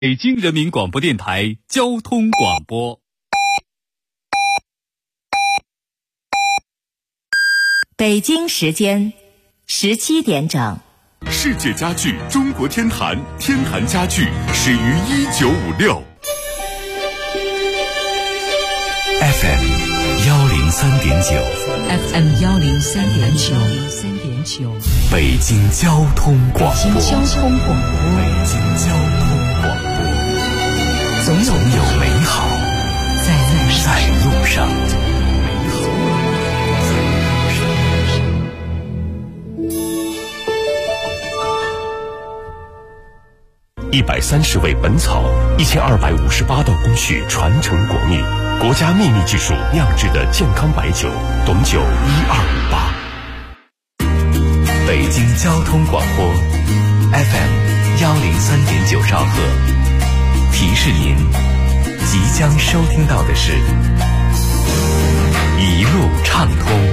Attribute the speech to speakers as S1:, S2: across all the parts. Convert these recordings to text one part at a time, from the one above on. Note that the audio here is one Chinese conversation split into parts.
S1: 北京人民广播电台交通广播。
S2: 北京时间17点整。
S3: 世界家具中国天坛，天坛家具始于1956。
S4: FM 103.9
S5: FM 103.9
S4: 北京交通广播。
S2: 北京交通广播。
S4: 总有美好在路上。130味本草，1258道工序传承国秘，国家秘密技术酿制的健康白酒，董酒1258。北京交通广播 FM 103.9兆赫。提示您，即将收听到的是一路畅通。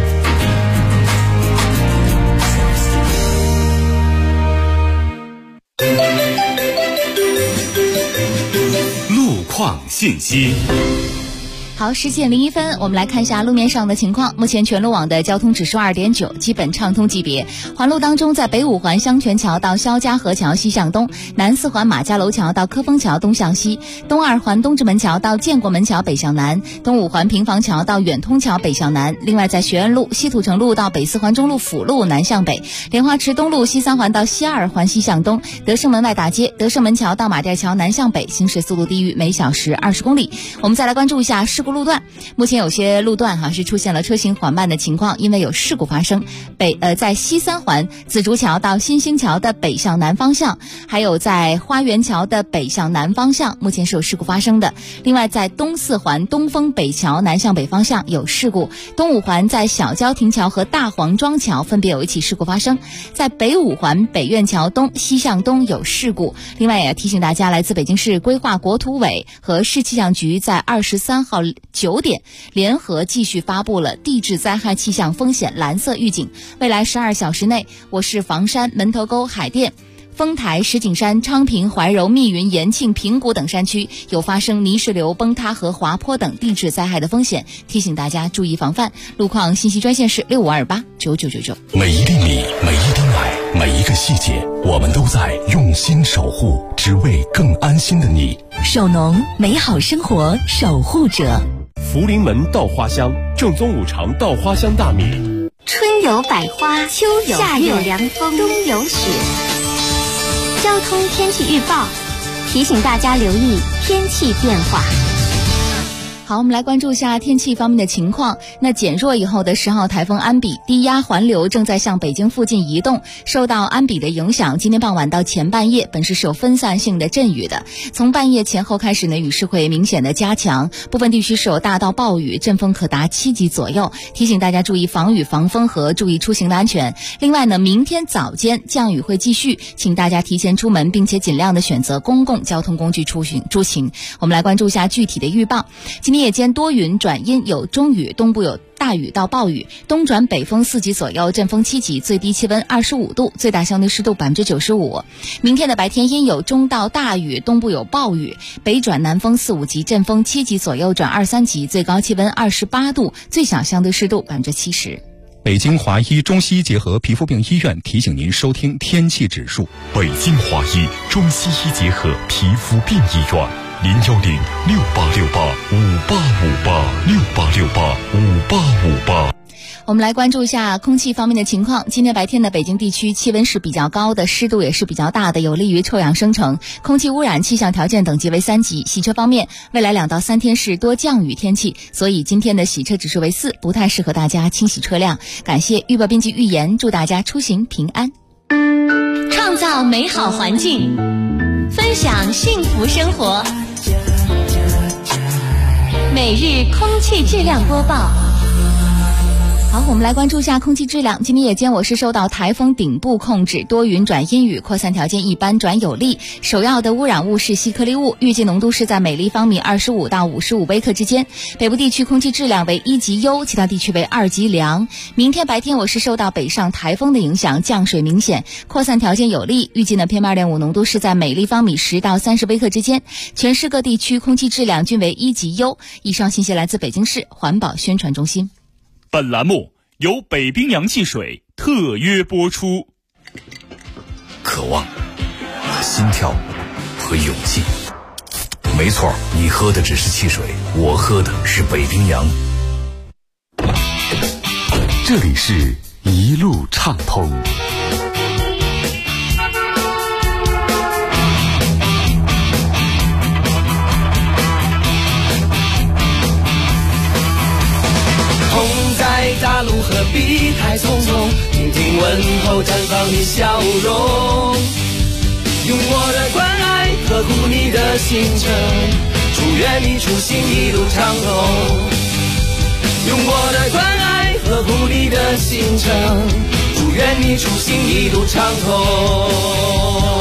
S3: 路况信息。
S6: 好，10点01分，我们来看一下路面上的情况。目前全路网的交通指数2.9，基本畅通级别。环路当中，在北五环香泉桥到肖家河桥西向东，南四环马家楼桥到科丰桥东向西，东二环东直门桥到建国门桥北向南，东五环平房桥到远通桥北向南。另外，在学院路、西土城路到北四环中路辅路南向北，莲花池东路西三环到西二环西向东，德胜门外大街、德胜门桥到马甸桥南向北，行驶速度低于每小时20公里。我们再来关注一下事故路段。目前有些路段是出现了车行缓慢的情况，因为有事故发生。在西三环紫竹桥到新兴桥的北向南方向，还有在花园桥的北向南方向，目前是有事故发生的。另外，在东四环东风北桥南向北方向有事故，东五环在小郊亭桥和大黄庄桥分别有一起事故发生。在北五环北苑桥东西向东有事故。另外也提醒大家，来自北京市规划国土委和市气象局在23号9点联合继续发布了地质灾害气象风险蓝色预警。未来12小时内，我市房山、门头沟、海淀、丰台、石景山、昌平、怀柔、密云、延庆、平谷等山区有发生泥石流崩塌和滑坡等地质灾害的风险，提醒大家注意防范。路况信息专线是65289999。
S4: 每一粒米，每一滴奶，每一个细节，我们都在用心守护，只为更安心的你。
S5: 首农，美好生活守护者。
S4: 福临门稻花香，正宗五常稻花香大米。
S7: 春有百花，秋有夏有凉风，冬有雪。交通天气预报提醒大家留意天气变化。
S6: 好，我们来关注一下天气方面的情况。那减弱以后的10号台风安比低压环流正在向北京附近移动，受到安比的影响，今天傍晚到前半夜本市是有分散性的阵雨的。从半夜前后开始呢，雨势会明显的加强，部分地区是有大到暴雨，阵风可达7级左右，提醒大家注意防雨防风和注意出行的安全。另外呢，明天早间降雨会继续，请大家提前出门，并且尽量的选择公共交通工具出行。我们来关注一下具体的预报。今天夜间多云转阴，有中雨，东部有大雨到暴雨，东转北风4级左右，阵风7级，最低气温25度，最大相对湿度95%。明天的白天阴有中到大雨，东部有暴雨，北转南风4、5级，阵风7级左右转2、3级，最高气温28度，最小相对湿度70%。
S8: 北京华医中西医结合皮肤病医院提醒您收听天气指数。
S3: 北京华医中西医结合皮肤病医院，0106868585858，68685858。
S6: 我们来关注一下空气方面的情况。今天白天的北京地区气温是比较高的，湿度也是比较大的，有利于臭氧生成，空气污染气象条件等级为3级。洗车方面，未来2到3天是多降雨天气，所以今天的洗车指数为4，不太适合大家清洗车辆。感谢预报编辑预言，祝大家出行平安。
S7: 创造美好环境，分享幸福生活。每日空气质量播报。
S6: 好，我们来关注一下空气质量。今天夜间我市受到台风顶部控制，多云转阴雨，扩散条件一般转有利。首要的污染物是细颗粒物，预计浓度是在每立方米25到55微克之间。北部地区空气质量为1级优，其他地区为2级良。明天白天我市受到北上台风的影响，降水明显，扩散条件有利。预计呢 PM2.5 浓度是在每立方米10到30微克之间。全市各地区空气质量均为1级优。以上信息来自北京市环保宣传中心。
S1: 本栏目由北冰洋汽水特约播出。
S4: 渴望和心跳和勇气，没错，你喝的只是汽水，我喝的是北冰洋。
S3: 这里是一路畅通。
S9: 大路何必太匆匆，听听问候，绽放你笑容。用我的关爱呵护你的行程，祝愿你出行一路畅通。用我的关爱呵护你的行程，祝愿你出行一路畅通。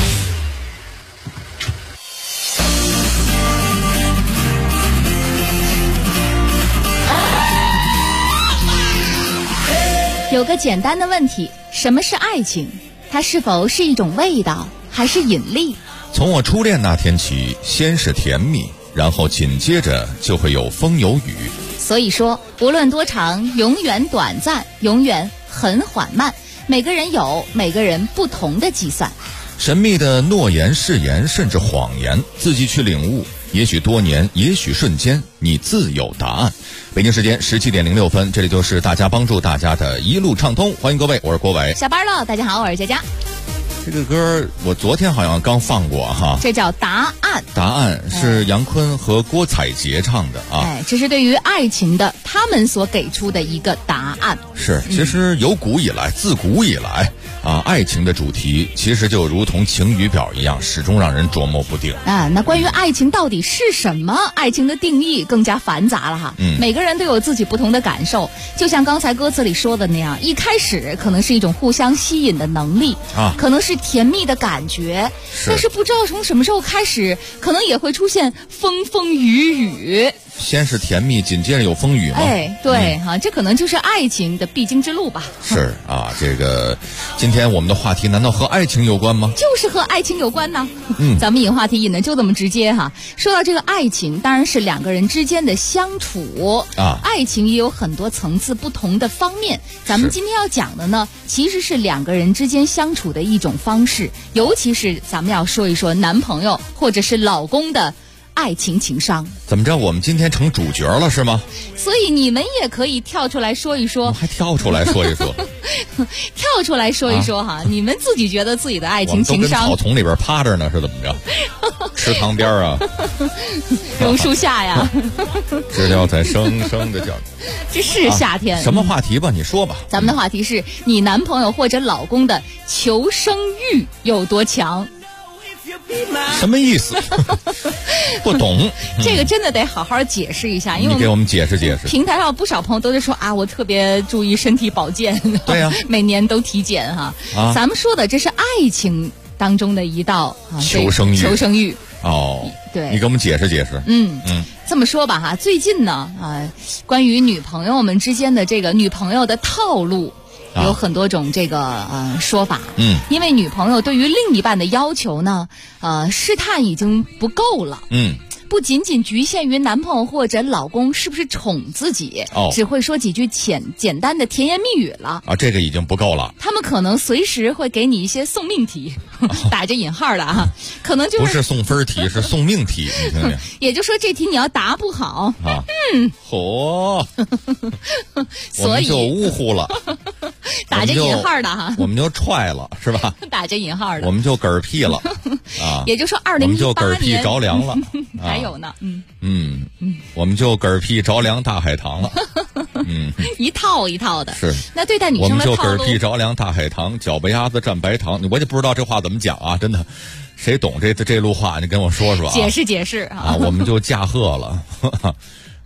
S6: 有个简单的问题，什么是爱情？它是否是一种味道，还是引力？
S10: 从我初恋那天起，先是甜蜜，然后紧接着就会有风有雨。
S6: 所以说，无论多长，永远短暂，永远很缓慢。每个人有每个人不同的计算。
S10: 神秘的诺言、誓言，甚至谎言，自己去领悟。也许多年，也许瞬间，你自有答案。北京时间17点06分，这里就是大家帮助大家的一路畅通，欢迎各位，我是郭伟。
S6: 下班了，大家好，我是佳佳。
S10: 这个歌我昨天好像刚放过哈，
S6: 这叫答案。
S10: 答案是杨坤和郭采洁唱的啊。
S6: 这是对于爱情的他们所给出的一个答案。
S10: 是，其实有古以来，自古以来啊，爱情的主题其实就如同晴雨表一样，始终让人琢磨不定
S6: 啊。那关于爱情到底是什么？爱情的定义更加繁杂了哈。每个人都有自己不同的感受。就像刚才歌词里说的那样，一开始可能是一种互相吸引的能力啊，可能是甜蜜的感觉，但是不知道从什么时候开始，可能也会出现风风雨雨。
S10: 先是甜蜜，紧接着有风雨吗？
S6: 对这可能就是爱情的必经之路吧。
S10: 是啊，这个今天我们的话题难道和爱情有关吗？
S6: 就是和爱情有关呢。咱们引话题引的就这么直接哈。说到这个爱情，当然是两个人之间的相处啊。爱情也有很多层次不同的方面。咱们今天要讲的呢，其实是两个人之间相处的一种方式，尤其是咱们要说一说男朋友或者是老公的爱情情商。
S10: 怎么着，我们今天成主角了是吗？
S6: 所以你们也可以跳出来说一说。
S10: 我还跳出来说一说
S6: 跳出来说一说哈，你们自己觉得自己的爱情情商。
S10: 我们都跟草丛里边趴着呢，是怎么着？池塘边啊，
S6: 榕树下呀，
S10: 知了在声声的叫。
S6: 这是夏天。
S10: 什么话题吧？你说吧。
S6: 咱们的话题是你男朋友或者老公的求生欲有多强？
S10: 什么意思？不懂。
S6: 这个真的得好好解释一下，因为
S10: 你给我们解释解释。
S6: 平台上不少朋友都在说啊，我特别注意身体保健，
S10: 对呀，
S6: 每年都体检哈。咱们说的这是爱情当中的一道
S10: 求生欲。
S6: 哦，对，
S10: 你给我们解释解释。
S6: 这么说吧哈，最近呢关于女朋友们之间的这个女朋友的套路。有很多种这个说法，因为女朋友对于另一半的要求呢，试探已经不够了，不仅仅局限于男朋友或者老公是不是宠自己，只会说几句简单的甜言蜜语了
S10: 啊，这个已经不够了。
S6: 他们可能随时会给你一些送命题，打着引号的啊，可能就是
S10: 不是送分题，是送命题，你听听。
S6: 也就是说这题你要答不好
S10: 啊，我们就呜呼了。
S6: 打着引号的哈，
S10: 我们就踹了是吧？
S6: 打着引号的，
S10: 我们就嗝屁了啊！
S6: 也就是说2018年，
S10: 我们就嗝屁着凉了，
S6: 还有呢，
S10: 我们就嗝屁着凉大海棠了，
S6: 一套一套的。
S10: 是，
S6: 那对待女生的套路，
S10: 我们就嗝屁着凉大海棠，脚巴丫子蘸白糖。我也不知道这话怎么讲啊，真的，谁懂这路话？你跟我说说啊。
S6: 解释解释
S10: 啊！我们就驾鹤了。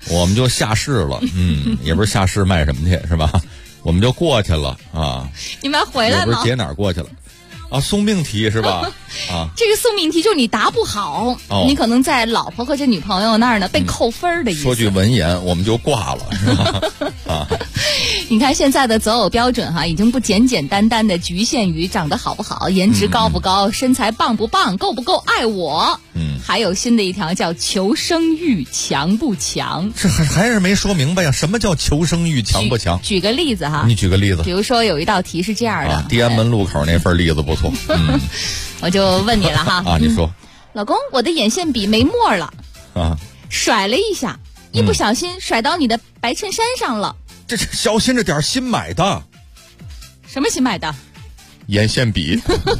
S10: 我们就下市了，也不是下市卖什么去是吧？我们就过去了啊。
S6: 你们还回来吗？
S10: 也不是解哪儿过去了。啊，送命题是吧？啊，
S6: 这个送命题就是你答不好，你可能在老婆或者女朋友那儿呢被扣分的意思。
S10: 说句文言，我们就挂了，是吧？啊，
S6: 你看现在的择偶标准已经不简简单单的局限于长得好不好、颜值高不高、身材棒不棒、够不够爱我。还有新的一条叫求生欲强不强。
S10: 这还是没说明白呀？什么叫求生欲强不强？
S6: 举个例子哈，
S10: 你举个例子。
S6: 比如说有一道题是这样的，
S10: 地安门路口那份例子不错。
S6: 我就问你了哈。
S10: 你说。
S6: 老公，我的眼线笔没墨了
S10: 啊，
S6: 甩了一下，一不小心甩到你的白衬衫上了。
S10: 这小心着点，新买的。
S6: 什么新买的？
S10: 眼线笔。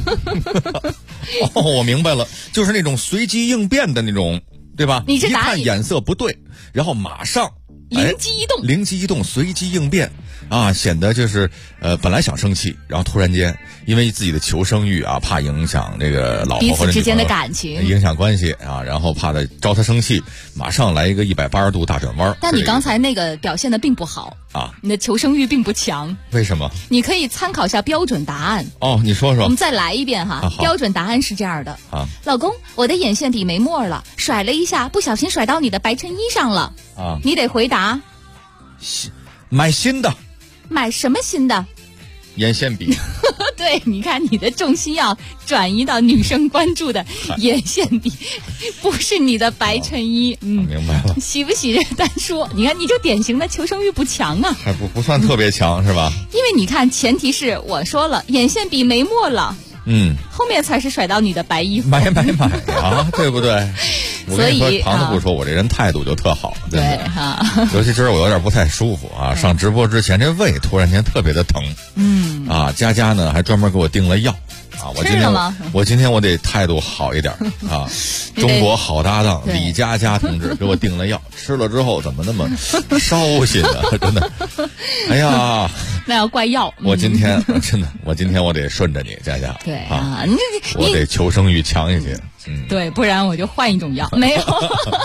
S10: 我明白了，就是那种随机应变的那种，对吧？
S6: 你这
S10: 一看颜色不对，然后马上
S6: 灵机一动，
S10: 随机应变啊，显得就是本来想生气，然后突然间因为自己的求生欲啊，怕影响这个老婆或者
S6: 彼此之间的感情，
S10: 影响关系啊，然后怕他招他生气，马上来一个180度大转弯。
S6: 但你刚才那个表现的并不好
S10: 啊，
S6: 你的求生欲并不强。
S10: 为什么？
S6: 你可以参考一下标准答案。
S10: 你说说。
S6: 我们再来一遍哈。标准答案是这样的。老公，我的眼线笔没墨了，甩了一下，不小心甩到你的白衬衣上了。你得回答。
S10: 买新的。
S6: 买什么新的？
S10: 眼线笔。
S6: 对，你看你的重心要转移到女生关注的眼线笔，不是你的白衬衣。
S10: 明白了。
S6: 喜不喜单说，你看你就典型的求生欲不强啊。
S10: 还不算特别强是吧？
S6: 因为你看前提是我说了眼线笔没墨了，后面才是甩到你的白衣服。
S10: 买啊，对不对？我跟你说，旁的不说，我这人态度就特好，真的。
S6: 对哈。
S10: 尤其今儿我有点不太舒服啊，上直播之前这胃突然间特别的疼。佳佳呢还专门给我订了药啊。我今天我得态度好一点啊。中国好搭档李佳佳同志给我订了药，吃了之后怎么那么烧心呢？真的。哎呀。
S6: 那要怪药。
S10: 我今天我得顺着你，佳佳。
S6: 对
S10: 啊，我得求生欲强一些。
S6: 对，不然我就换一种药。没有。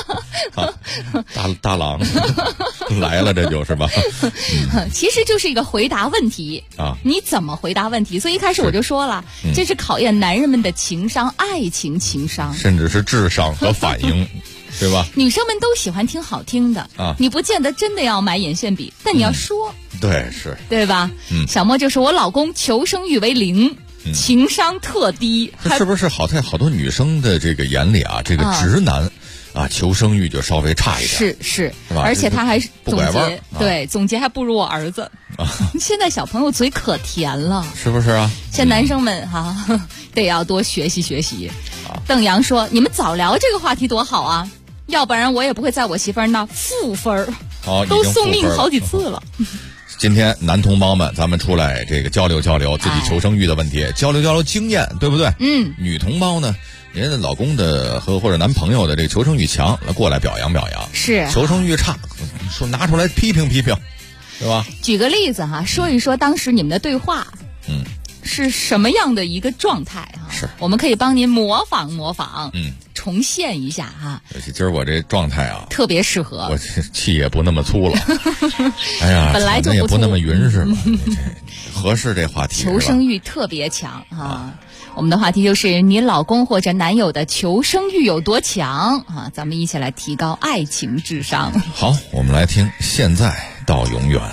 S10: 大郎来了，这就是吧？
S6: 其实就是一个回答问题啊，你怎么回答问题？所以一开始我就说了，这是考验男人们的情商、爱情情商，
S10: 甚至是智商和反应。对吧？
S6: 女生们都喜欢听好听的啊，你不见得真的要买眼线笔，但你要说，
S10: 对，是，
S6: 对吧？小莫就说我老公求生欲为零，情商特低，
S10: 是不是在好多女生的这个眼里啊，这个直男求生欲就稍微差一点，
S6: 是吧？而且他还
S10: 不拐弯，
S6: 对，总结还不如我儿子。现在小朋友嘴可甜了，
S10: 是不是啊？
S6: 现在男生们得要多学习学习。邓阳说：“你们早聊这个话题多好啊！要不然我也不会在我媳妇儿那负分都送命好几次了。”
S10: 今天男同胞们，咱们出来这个交流交流自己求生欲的问题，交流交流经验，对不对？女同胞呢，人家老公的或者男朋友的这个求生欲强，过来表扬表扬；
S6: 是
S10: 求生欲差，说拿出来批评批评，对吧？
S6: 举个例子说一说当时你们的对话，是什么样的一个状态
S10: 是，
S6: 我们可以帮您模仿，重现一下
S10: 尤其今儿我这状态
S6: 特别适合。
S10: 我气也不那么粗了，哎呀，
S6: 本来就
S10: 也不那么匀实了，合适这话题。
S6: 求生欲特别强我们的话题就是你老公或者男友的求生欲有多强咱们一起来提高爱情智商。
S10: 好，我们来听现在到永远。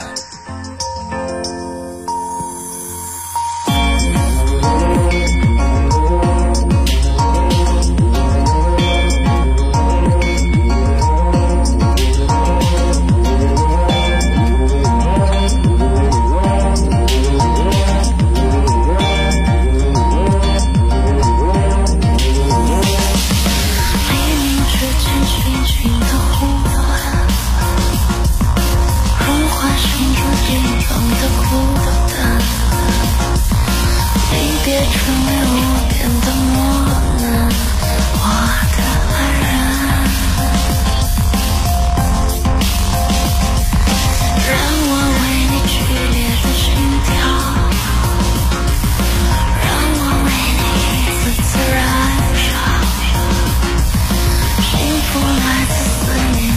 S11: 幸福来自思念。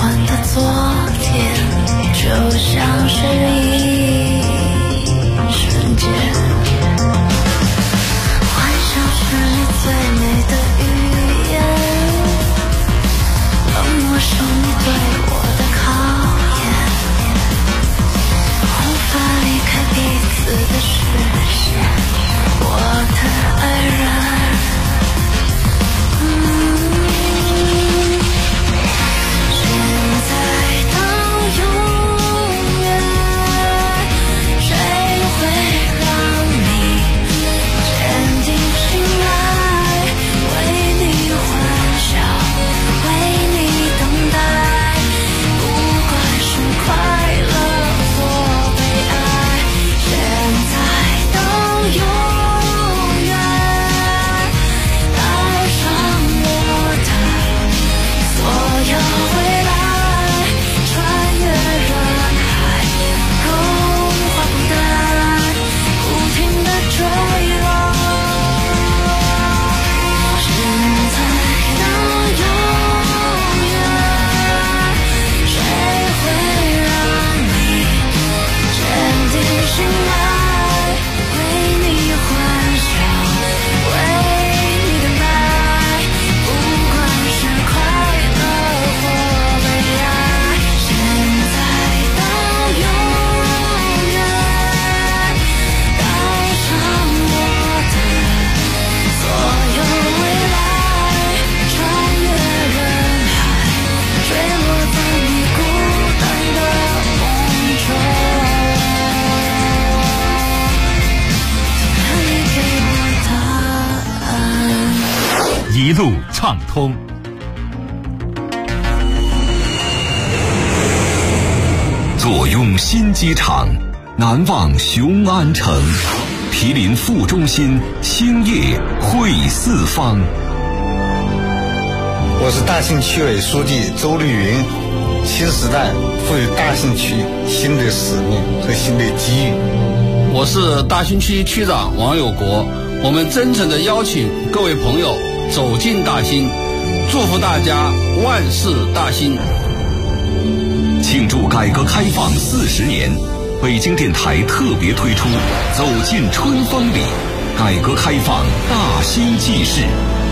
S11: 欢的昨天，就像是一瞬间。幻想是你最美的语言，冷漠是你对我的考验，无法离开彼此的视线，我的爱人。
S1: 一路畅通。
S4: 坐拥新机场，难忘雄安城，毗邻副中心，兴业汇四方。
S12: 我是大兴区委书记周绿云。新时代赋予大兴区新的使命和新的机遇。
S13: 我是大兴区区长王有国。我们真诚地邀请各位朋友走进大兴，祝福大家万事大兴。
S4: 庆祝改革开放40年，北京电台特别推出《走进春风里》，改革开放大兴纪事。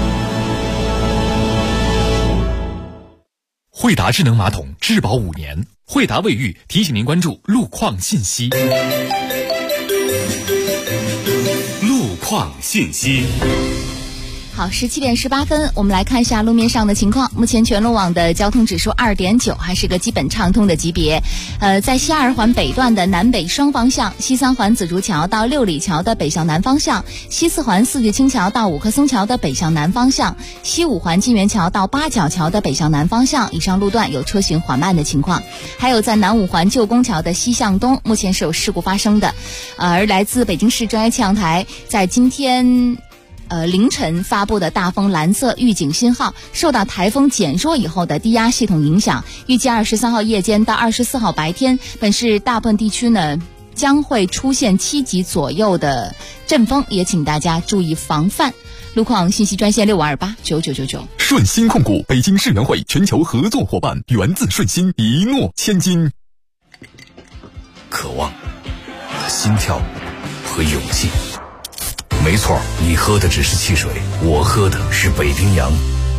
S14: 惠达智能马桶质保5年，惠达卫浴提醒您关注路况信息。
S1: 路况信息。
S6: 好，17点18分，我们来看一下路面上的情况。目前全路网的交通指数2.9，还是个基本畅通的级别。在西2环北段的南北双方向，西3环紫竹桥到六里桥的北向南方向，西4环四季青桥到五棵松桥的北向南方向，西5环金源桥到八角桥的北向南方向，以上路段有车行缓慢的情况。还有在南5环旧宫桥的西向东，目前是有事故发生的。而来自北京市专业气象台在今天凌晨发布的大风蓝色预警信号，受到台风减弱以后的低压系统影响，预计23号夜间到24号白天，本市大部分地区呢将会出现7级左右的阵风，也请大家注意防范。路况信息专线65289999。
S14: 顺鑫控股，北京世园会全球合作伙伴，源自顺鑫，一诺千金。
S4: 渴望、心跳和勇气。没错，你喝的只是汽水，我喝的是北冰洋。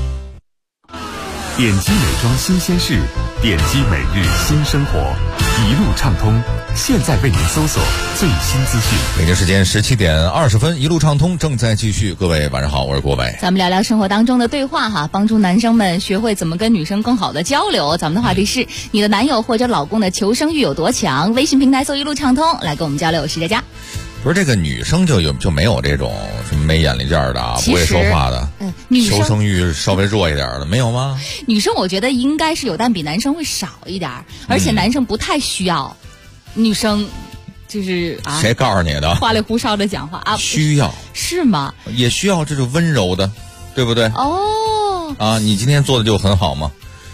S3: 点击美妆新鲜事，点击每日新生活，一路畅通。现在为您搜索最新资讯。
S10: 北京时间17点20分，一路畅通正在继续。各位晚上好，我是郭伟。
S6: 咱们聊聊生活当中的对话哈，帮助男生们学会怎么跟女生更好的交流。咱们的话题是你的男友或者老公的求生欲有多强？微信平台搜一路畅通来跟我们交流。是佳佳。
S10: 不是这个女生就没有这种什么没眼力劲儿的啊，不会说话的，
S6: 女生
S10: 求生欲稍微弱一点的没有吗？
S6: 女生我觉得应该是有，但比男生会少一点，而且男生不太需要女生就是啊，
S10: 谁告诉你的？
S6: 花里胡哨的讲话啊，
S10: 需要
S6: 是吗？
S10: 也需要这种温柔的，对不对？
S6: 哦，
S10: 啊，你今天做的就很好嘛。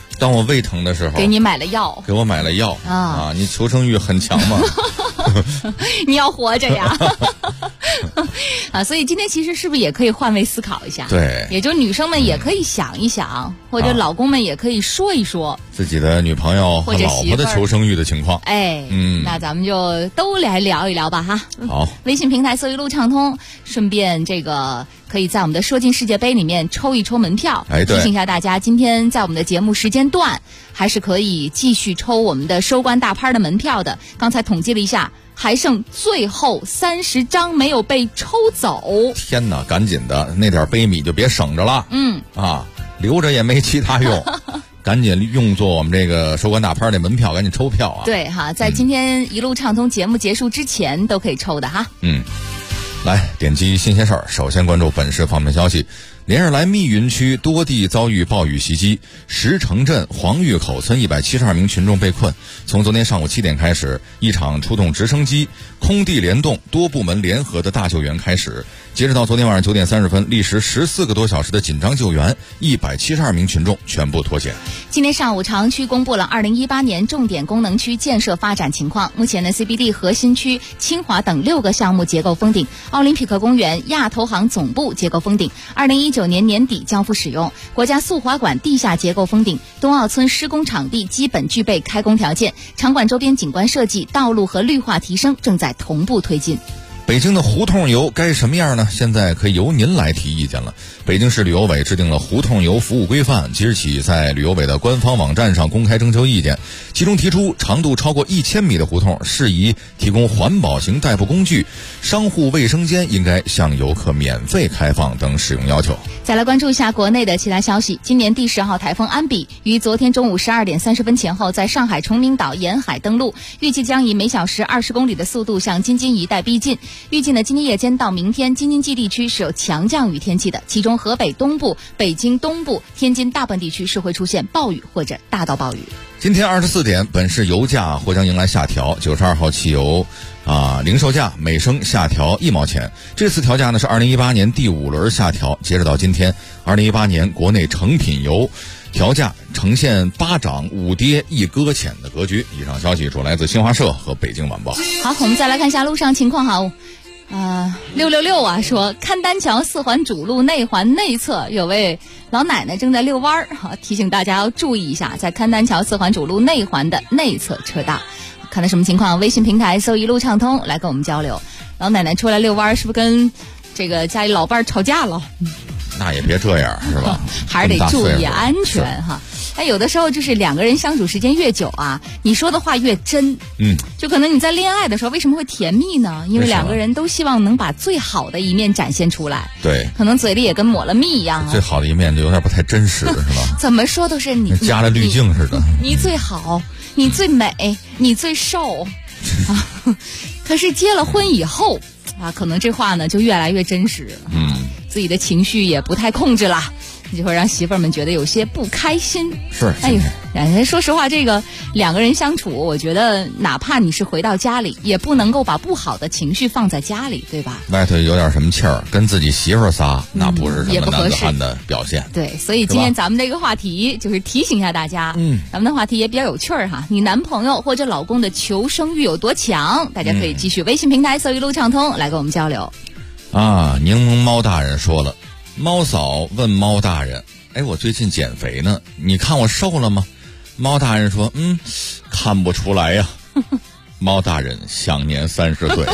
S10: 当我胃疼的时候，
S6: 给你买了药，
S10: 给我买了药啊！你求生欲很强吗？
S6: 你要活着呀！啊，所以今天其实是不是也可以换位思考一下？
S10: 对，
S6: 也就女生们也可以想一想，或者老公们也可以说一说
S10: 自己的女朋友和老婆的求生欲的情况。
S6: 那咱们就都来聊一聊吧哈。
S10: 好，
S6: 微信平台搜一路畅通，顺便这个可以在我们的说进世界杯里面抽一抽门票。提醒一下大家，今天在我们的节目时间段还是可以继续抽我们的收官大拍的门票的。刚才统计了一下，还剩最后30张没有被抽走。
S10: 天哪，赶紧的，那点杯米就别省着了。留着也没其他用。赶紧用作我们这个收官大拍的门票，赶紧抽票啊！
S6: 对哈，在今天一路畅通节目结束之前都可以抽的哈。
S10: 来点击新鲜事儿，首先关注本市方面消息。连日来，密云区多地遭遇暴雨袭击，石城镇黄峪口村172名群众被困。从昨天上午7点开始，一场出动直升机、空地联动、多部门联合的大救援开始。截止到昨天晚上9点30分，历时14个多小时的紧张救援，172名群众全部脱险。
S6: 今天上午，朝阳区公布了2018年重点功能区建设发展情况。目前呢 ，CBD 核心区、清华等6个项目结构封顶，奥林匹克公园、亚投行总部结构封顶，2019年年底交付使用。国家速滑馆地下结构封顶，冬奥村施工场地基本具备开工条件，场馆周边景观设计、道路和绿化提升正在同步推进。
S10: 北京的胡同游该什么样呢？现在可以由您来提意见了。北京市旅游委制定了胡同游服务规范，即日起在旅游委的官方网站上公开征求意见，其中提出长度超过1000米的胡同适宜提供环保型代步工具，商户卫生间应该向游客免费开放等使用要求。
S6: 再来关注一下国内的其他消息。今年第10号台风安比于昨天中午12点30分前后在上海崇明岛沿海登陆，预计将以每小时20公里的速度向京津一带逼近。预计呢，今天夜间到明天，京津冀地区是有强降雨天气的，其中河北东部、北京东部、天津大部分地区是会出现暴雨或者大到暴雨。
S10: 今天24点，本市油价或将迎来下调，92号汽油零售价每升下调1毛钱。这次调价呢是2018年第5轮下调，截止到今天，2018年国内成品油调价呈现8涨5跌1搁浅的格局。以上消息主来自新华社和北京晚报。
S6: 好，我们再来看一下路上情况哈。666啊说，勘丹桥4环主路内环内侧有位老奶奶正在遛弯儿，提醒大家要注意一下，在勘丹桥4环主路内环的内侧车道。看到什么情况？微信平台搜一路畅通来跟我们交流。老奶奶出来遛弯儿，是不是跟这个家里老伴儿吵架了？
S10: 那也别这样，是吧？
S6: 还是得注意安全哈。有的时候就是两个人相处时间越久啊，你说的话越真。就可能你在恋爱的时候为什么会甜蜜呢？因为两个人都希望能把最好的一面展现出来。
S10: 对，
S6: 可能嘴里也跟抹了蜜一样啊。
S10: 最好的一面就有点不太真实，是吧？
S6: 怎么说都是你
S10: 加了滤镜似的。
S6: 你最好，你最美，你最瘦可是结了婚以后可能这话呢就越来越真实。自己的情绪也不太控制了，就会让媳妇儿们觉得有些不开心。
S10: 是，
S6: 说实话，这个两个人相处，我觉得哪怕你是回到家里，也不能够把不好的情绪放在家里，对吧？
S10: 外头有点什么气儿，跟自己媳妇儿撒，那不是什么男子汉的表现。
S6: 对，所以今天咱们这个话题就是提醒一下大家，咱们的话题也比较有趣儿哈。你男朋友或者老公的求生欲有多强？大家可以继续微信平台搜一路畅通来跟我们交流。
S10: 柠檬猫大人说了，猫嫂问猫大人，我最近减肥呢，你看我瘦了吗？猫大人说，看不出来呀。猫大人享年30岁。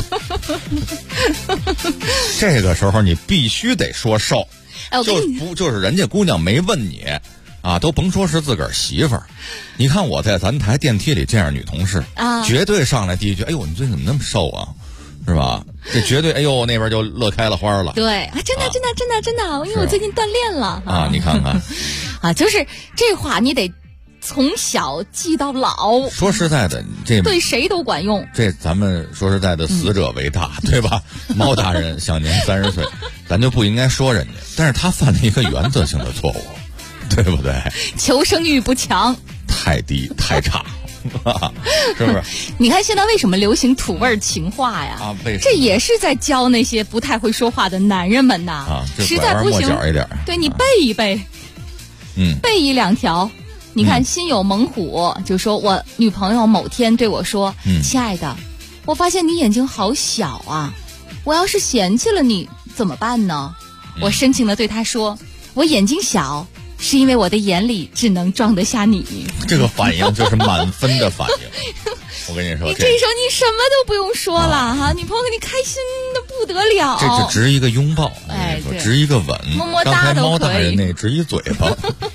S10: 这个时候你必须得说瘦，就是人家姑娘没问你都甭说是自个儿媳妇儿。你看我在咱台电梯里这样女同事绝对上来第一句，你最近怎么那么瘦啊？是吧？这绝对，那边就乐开了花了。
S6: 对，真的，因为我最近锻炼了
S10: 你看看
S6: 就是这话你得从小记到老。
S10: 说实在的，这
S6: 对谁都管用。
S10: 这咱们说实在的，死者为大，对吧？猫大人享年30岁，咱就不应该说人家，但是他犯了一个原则性的错误，对不对？
S6: 求生欲不强，
S10: 太低太差。是不是？
S6: 你看现在为什么流行土味情话呀？这也是在教那些不太会说话的男人们呐。
S10: 实在不行，
S6: 对你背一背，背1-2条， 你看心有猛虎就说我女朋友某天对我说，亲爱的，我发现你眼睛好小啊，我要是嫌弃了你怎么办呢？我深情地对她说，我眼睛小是因为我的眼里只能装得下你。
S10: 这个反应就是满分的反应。我跟你说，
S6: 你这时候你什么都不用说了哈，女朋友给你开心的不得了。
S10: 这就值一个拥抱，值一个吻，
S6: 么么
S10: 刚才猫大人那值一嘴巴。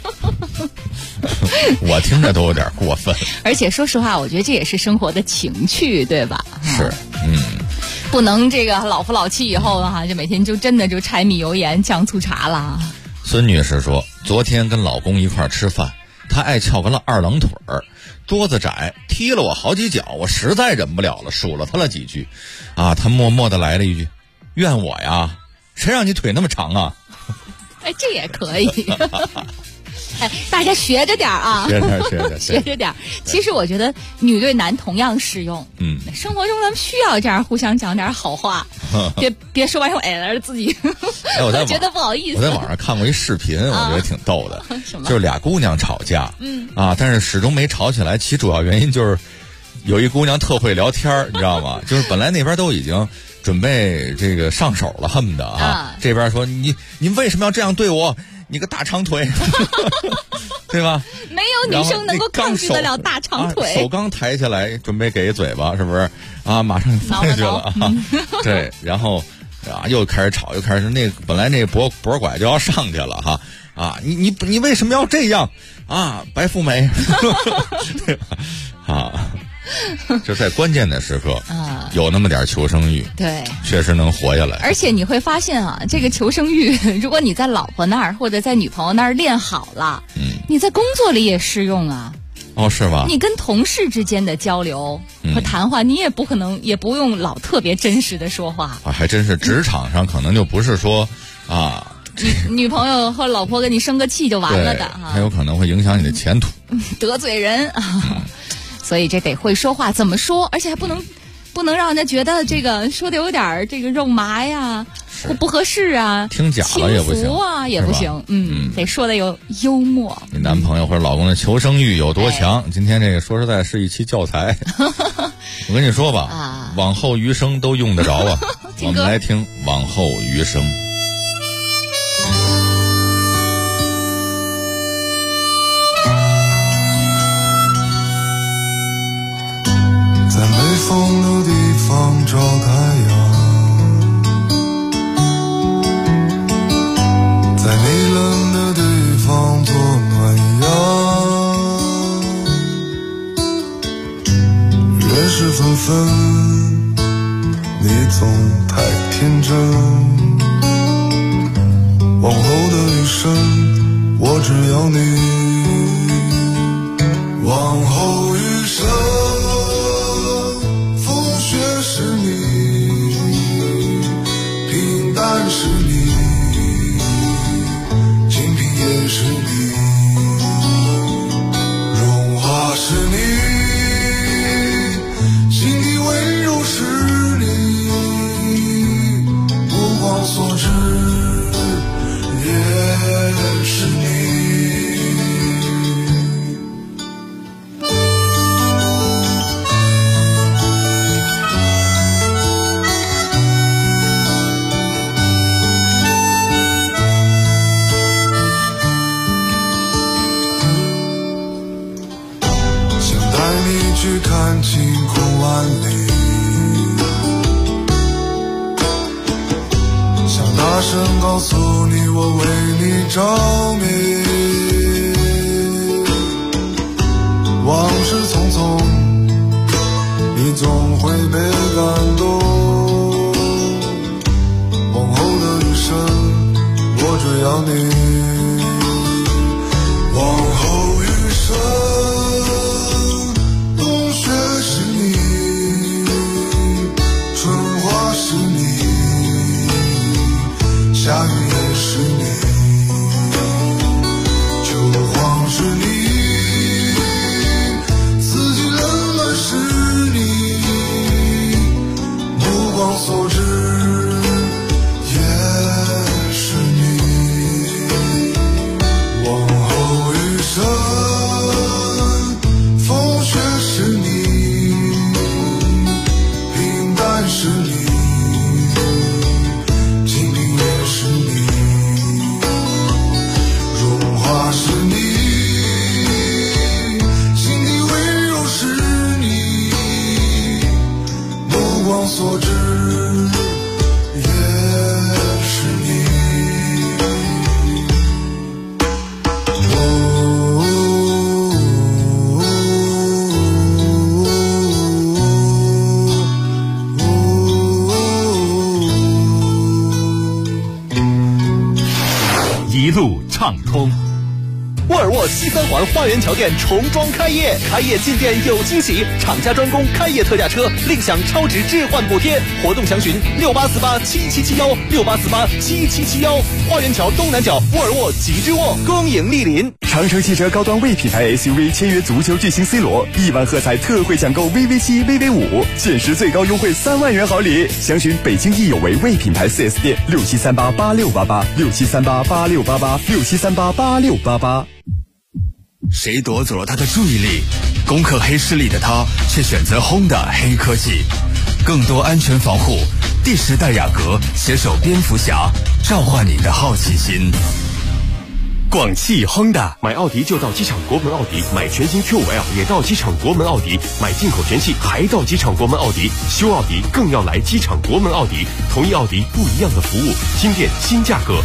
S10: 我听着都有点过分。
S6: 而且说实话，我觉得这也是生活的情趣，对吧？
S10: 是，
S6: 不能这个老夫老妻以后哈，就每天就真的就柴米油盐酱醋茶了。
S10: 孙女士说，昨天跟老公一块儿吃饭，他爱翘个二郎腿儿，桌子窄，踢了我好几脚，我实在忍不了了，数了他了几句，他默默地来了一句，怨我呀，谁让你腿那么长啊？
S6: 哎，这也可以。哎，大家学着点啊，学着点。其实我觉得女对男同样适用。生活中咱们需要这样互相讲点好话，别说完又自己，我觉得不好意思。
S10: 我在网上看过一视频，我觉得挺逗的，就是俩姑娘吵架，但是始终没吵起来，其主要原因就是有一姑娘特会聊天，你知道吗？就是本来那边都已经准备这个上手了，恨不得这边说你为什么要这样对我？你个大长腿，对吧？
S6: 没有女生能够抗拒得了大长腿。
S10: 手刚抬起来，准备给一嘴巴，是不是？马上放下去了对，然后又开始吵，又开始本来那脖拐就要上去了哈你为什么要这样白富美，对吧？就在关键的时刻有那么点求生欲，
S6: 对，
S10: 确实能活下来。
S6: 而且你会发现这个求生欲，如果你在老婆那儿或者在女朋友那儿练好了，你在工作里也适用啊。
S10: 是吧？
S6: 你跟同事之间的交流和谈话，你也不可能，也不用老特别真实的说话。
S10: 还真是，职场上可能就不是说
S6: 女朋友和老婆跟你生个气就完了的
S10: 还有可能会影响你的前途，
S6: 得罪人所以这得会说话，怎么说，而且还不能让人家觉得这个说的有点这个肉麻呀，不合适啊，
S10: 听假了也不行
S6: 也不行，得说的有幽默。
S10: 你男朋友或者老公的求生欲有多强？今天这个说实在是一期教材。我跟你说吧，往后余生都用得着啊。我们来听往后余生。
S15: 在没风的地方找太阳，在没冷的地方做暖阳。月是纷纷，你总太天真。往后的余生，我只要你。往后余生。是你，平淡是你，清贫也是你，荣华是你，心底温柔是你，目光所至也是你。去看晴空万里，想大声告诉你我为你着迷。往事匆匆，你总会被感动。往后的余生，我只要你。往后余生。下雨也是你，秋黄是你，四季冷暖是你，目光所至也是你。
S1: 畅通。
S16: 沃尔沃西三环花园桥店重装开业，开业进店有惊喜，厂家专供开业特价车，另享超值置换补贴。活动详询68487771，68487771。花园桥东南角沃尔沃极致沃，恭迎莅临。
S17: 长城汽车高端 V 品牌 SUV 签约足球巨星 C 罗，1万喝彩特惠抢购 VV7、VV5，限时最高优惠3万元好礼。详询北京易有为 V 品牌 4S 店，67388688，67388688，67388688。
S18: 谁夺走了他的注意力？攻克黑势力的他却选择 Honda 黑科技，更多安全防护。第10代雅阁携手蝙蝠侠，召唤你的好奇心。
S19: 广汽 Honda， 买奥迪就到机场国门奥迪，买全新 Q5L 也到机场国门奥迪，买进口全系还到机场国门奥迪，修奥迪更要来机场国门奥迪。同一奥迪不一样的服务，新店新价格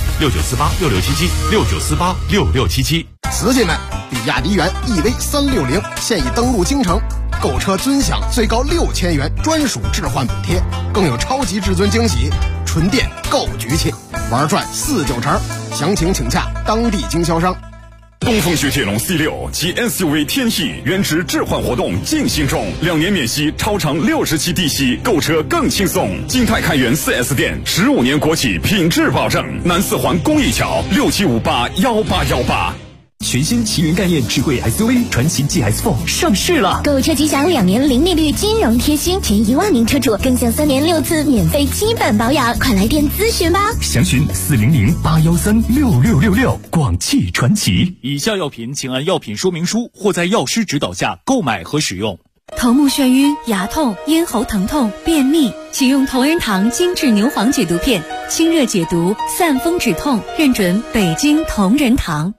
S19: ，69486677，69486677。
S20: 瓷器们，比亚迪元 EV360现已登陆京城，购车尊享最高6000元专属置换补贴，更有超级至尊惊喜，纯电购局气，玩转49成。详情请洽当地经销商。
S21: 东风雪铁龙 C6 及 SUV 天翼原值置换活动进行中，2年免息，超长60期低息，购车更轻松。金泰开元 4S 店，15年国企品质保证。南4环公益桥67581818。
S22: 全新奇云概念智慧 SUV 传奇 GS4 上市了，
S5: 购车即享2年零利率金融贴心，前1万名车主更享3年6次免费基本保养，快来电咨询吧。
S22: 详询400-813-6666。广汽传奇。
S1: 以下药品请按药品说明书或在药师指导下购买和使用。
S23: 头目眩晕、牙痛、咽喉疼痛、便秘，请用同仁堂精致牛黄解毒片，清热解毒，散风止痛，认准北京同仁堂。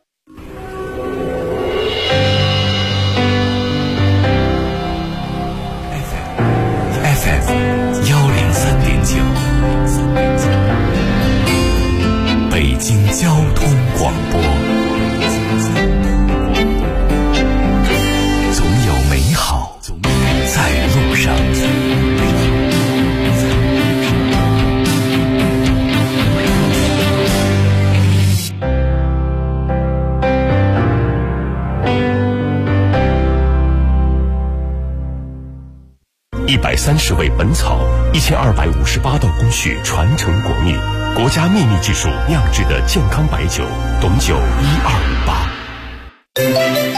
S3: 103.9，北京交通广播。总有美好在路上。130味本草，1258道工序传承国秘，国家秘密技术酿制的健康白酒，董酒1258。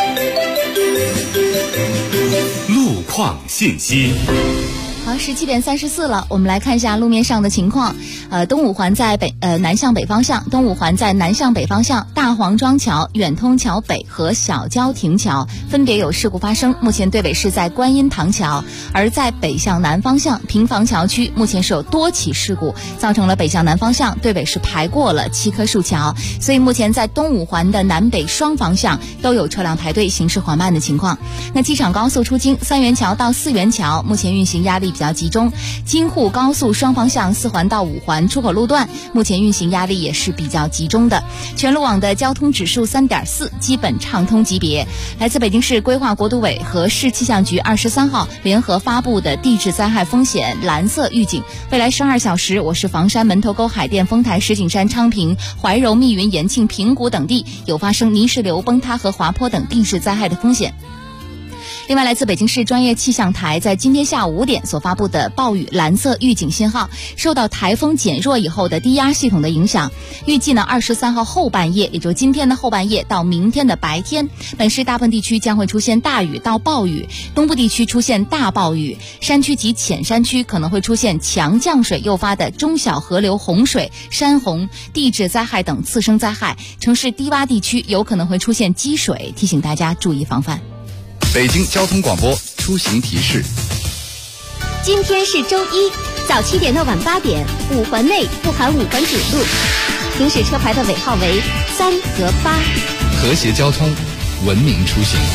S3: 路况信息。
S6: 好，17点34了，我们来看一下路面上的情况。东五环在南向北方向，东五环在南向北方向，大黄庄桥、远通桥北和小郊亭桥分别有事故发生，目前队尾是在观音堂桥。而在北向南方向，平房桥区目前是有多起事故，造成了北向南方向队尾是排过了7棵树桥，所以目前在东五环的南北双方向都有车辆排队，行驶缓慢的情况。那机场高速出京3元桥到4元桥目前运行压力比较集中，京沪高速双方向4环到5环出口路段目前运行压力也是比较集中的。全路网的交通指数3.4，基本畅通级别。来自北京市规划国都委和市气象局23号联合发布的地质灾害风险蓝色预警，未来12小时，我市房山、门头沟、海淀、丰台、石景山、昌平、怀柔、密云、延庆、平谷等地有发生泥石流、崩塌和滑坡等地质灾害的风险。另外，来自北京市专业气象台在今天下午5点所发布的暴雨蓝色预警信号，受到台风减弱以后的低压系统的影响，预计呢23号后半夜，也就是今天的后半夜到明天的白天，本市大部分地区将会出现大雨到暴雨，东部地区出现大暴雨，山区及浅山区可能会出现强降水诱发的中小河流洪水、山洪、地质灾害等次生灾害，城市低洼地区有可能会出现积水，提醒大家注意防范。
S24: 北京交通广播出行提示：
S7: 今天是周一，早7点到晚8点，5环内不含5环主路，行驶车牌的尾号为3和8。
S24: 和谐交通，文明出行。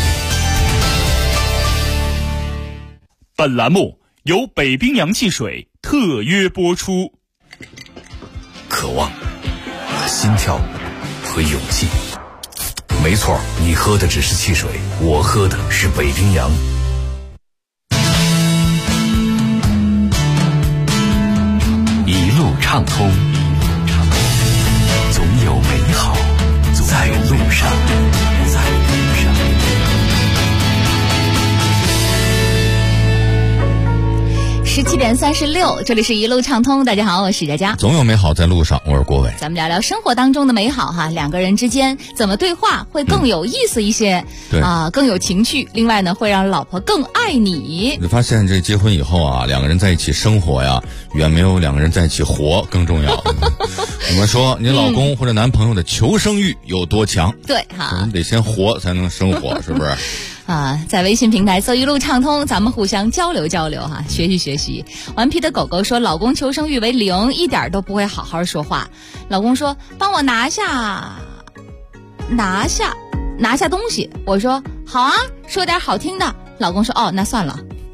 S1: 本栏目由北冰洋汽水特约播出。
S3: 渴望、心跳和勇气。没错，你喝的只是汽水，我喝的是北冰洋。一路畅通，总有美好在上，在路上。
S6: 17:36，这里是一路畅通。大家好，我是佳佳。
S10: 总有美好在路上，我是郭伟。
S6: 咱们聊聊生活当中的美好哈，两个人之间怎么对话会更有意思一些，
S10: 对
S6: 更有情趣。另外呢，会让老婆更爱你。
S10: 你发现这结婚以后啊，两个人在一起生活呀，远没有两个人在一起活更重要。我们说你老公或者男朋友的求生欲有多强？
S6: 对哈，
S10: 你得先活才能生活，是不是？
S6: 在微信平台搜一路畅通，咱们互相交流交流哈，学习学习。顽皮的狗狗说，老公求生欲为0，一点都不会好好说话。老公说，帮我拿下东西。我说好啊，说点好听的。老公说，哦，那算了。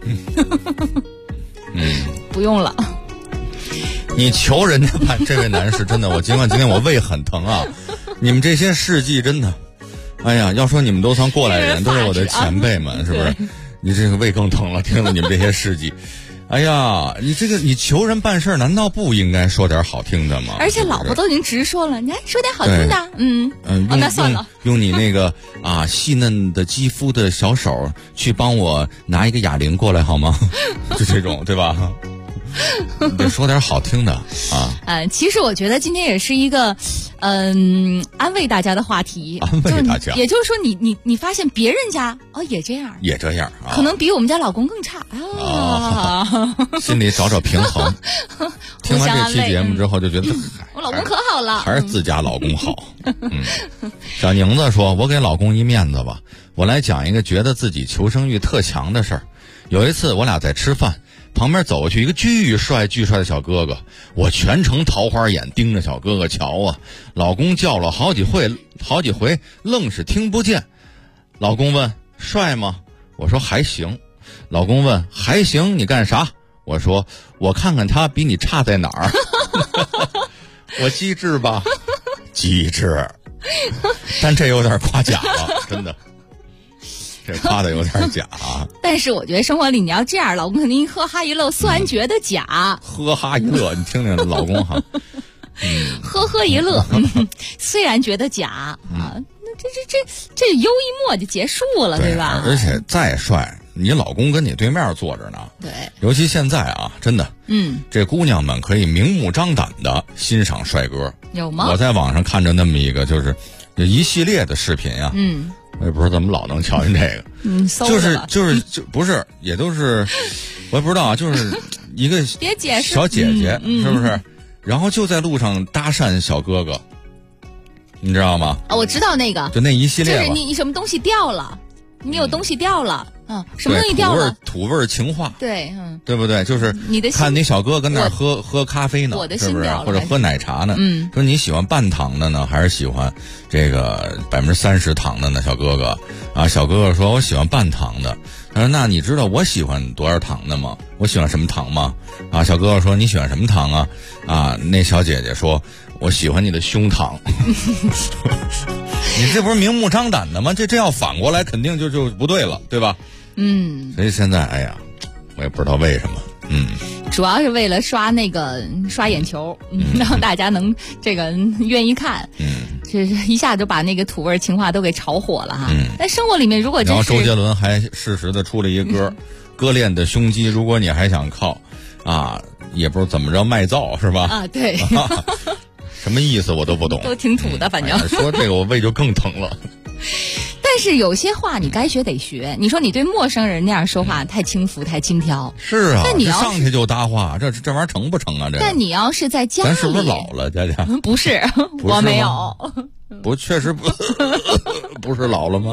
S6: 不用了。
S10: 你求人家吧，这位男士，真的，尽管今天我胃很疼啊，你们这些事迹真的。哎呀，要说你们都算过来人，都是我的前辈们，是不是？你这个胃更疼了，听了你们这些事迹。哎呀，你求人办事，难道不应该说点好听的吗？
S6: 而且老婆都已经直说了，你看说点好听的，那算了。
S10: 用你那个细嫩的肌肤的小手去帮我拿一个哑铃过来好吗？就这种，对吧？得说点好听的啊！
S6: 其实我觉得今天也是一个，安慰大家的话题。
S10: 安慰大家，
S6: 也就是说你发现别人家也这样，
S10: 也这样，
S6: 可能比我们家老公更差
S10: 心里找平衡。听完这期节目之后就觉得，
S6: 我老公可好了，
S10: 还是自家老公好。小宁子说：“我给老公一面子吧，我来讲一个觉得自己求生欲特强的事儿。有一次我俩在吃饭。”旁边走过去一个巨帅的小哥哥，我全程桃花眼盯着小哥哥瞧啊。老公叫了好几回，愣是听不见。老公问：“帅吗？”我说：“还行。”老公问：“还行？你干啥？”我说：“我看看他比你差在哪儿。”我机智吧？机智，但这有点夸假了，真的。这夸的有点假
S6: 但是我觉得生活里你要这样，老公肯定呵哈一乐，虽然觉得假，
S10: 呵哈一乐，你听听老公哈，
S6: 呵呵一乐，虽然觉得假那这悠一默就结束了，对吧？
S10: 而且再帅，你老公跟你对面坐着呢，
S6: 对，
S10: 尤其现在真的，这姑娘们可以明目张胆的欣赏帅哥，
S6: 有吗？
S10: 我在网上看着那么一个，就是有一系列的视频我也不知道怎么老能瞧见这个，就是不是，也都是，我也不知道就是一个小姐姐，是不是？然后就在路上搭讪小哥哥，你知道吗？
S6: 我知道那个，
S10: 就那一系列，
S6: 就是你什么东西掉了，你有东西掉了，什么东西掉了？
S10: 土味情话，
S6: 对，
S10: 对不对？就是
S6: 你的
S10: 看你小哥跟那儿喝咖啡呢，是不是？或者喝奶茶呢？说你喜欢半糖的呢，还是喜欢这个30%糖的呢？小哥哥小哥哥说我喜欢半糖的。他说那你知道我喜欢多少糖的吗？我喜欢什么糖吗？小哥哥说你喜欢什么糖啊？那小姐姐说我喜欢你的胸膛。你这不是明目张胆的吗？这要反过来肯定就不对了，对吧？所以现在哎呀，我也不知道为什么，
S6: 主要是为了刷眼球，让大家能愿意看，这一下就把那个土味情话都给炒火了哈。但生活里面如果
S10: 然后周杰伦还适时的出了一歌，割裂的胸肌，如果你还想靠也不知道怎么着卖皂是吧？
S6: 对。
S10: 什么意思我都不懂，
S6: 都挺土的，反正
S10: 说这个我胃就更疼了。
S6: 但是有些话你该学得学，你说你对陌生人那样说话太轻浮太轻佻，
S10: 是啊，那你上去就搭话，这玩意儿成不成啊？这
S6: 但你要是在家里，
S10: 咱是不是老了，佳佳？
S6: 不是，我没有，
S10: 不确实不是老了吗？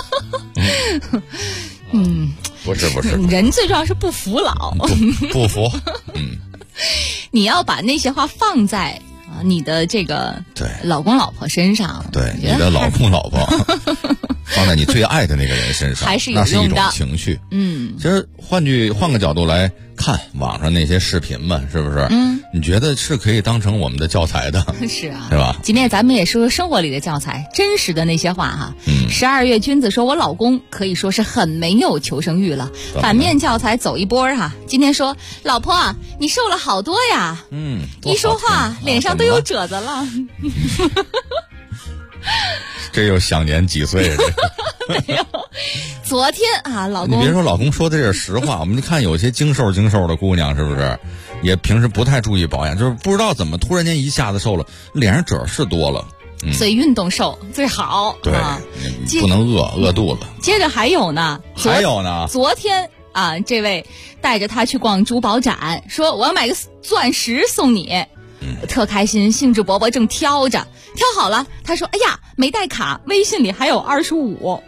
S10: 不是，
S6: 人最重要是不服老，
S10: 不服，
S6: 你要把那些话放在你的这个老公老婆身上，
S10: 对你的老公老婆放在你最爱的那个人身上，
S6: 还是有用的，
S10: 那是一种情绪。其实换个角度来看网上那些视频嘛，是不是？你觉得是可以当成我们的教材的？
S6: 是啊，
S10: 对吧？
S6: 今天咱们也说生活里的教材，真实的那些话哈。12月君子说，我老公可以说是很没有求生欲了。反面教材走一波哈。今天说，老婆你瘦了好多呀。一说话脸上都有褶子了。
S10: 这又想年几岁了？
S6: 没有，昨天啊，老公，
S10: 你别说老公说的这是实话，我们看有些精瘦的姑娘，是不是也平时不太注意保养，就是不知道怎么突然间一下子瘦了，脸上褶是多了。
S6: 所以运动瘦最好。
S10: 对，不能饿肚子。
S6: 接着还有呢，昨天啊，这位带着他去逛珠宝展，说我要买个钻石送你，特开心，兴致勃勃，正挑着，挑好了，他说：“哎呀，没带卡，微信里还有25。”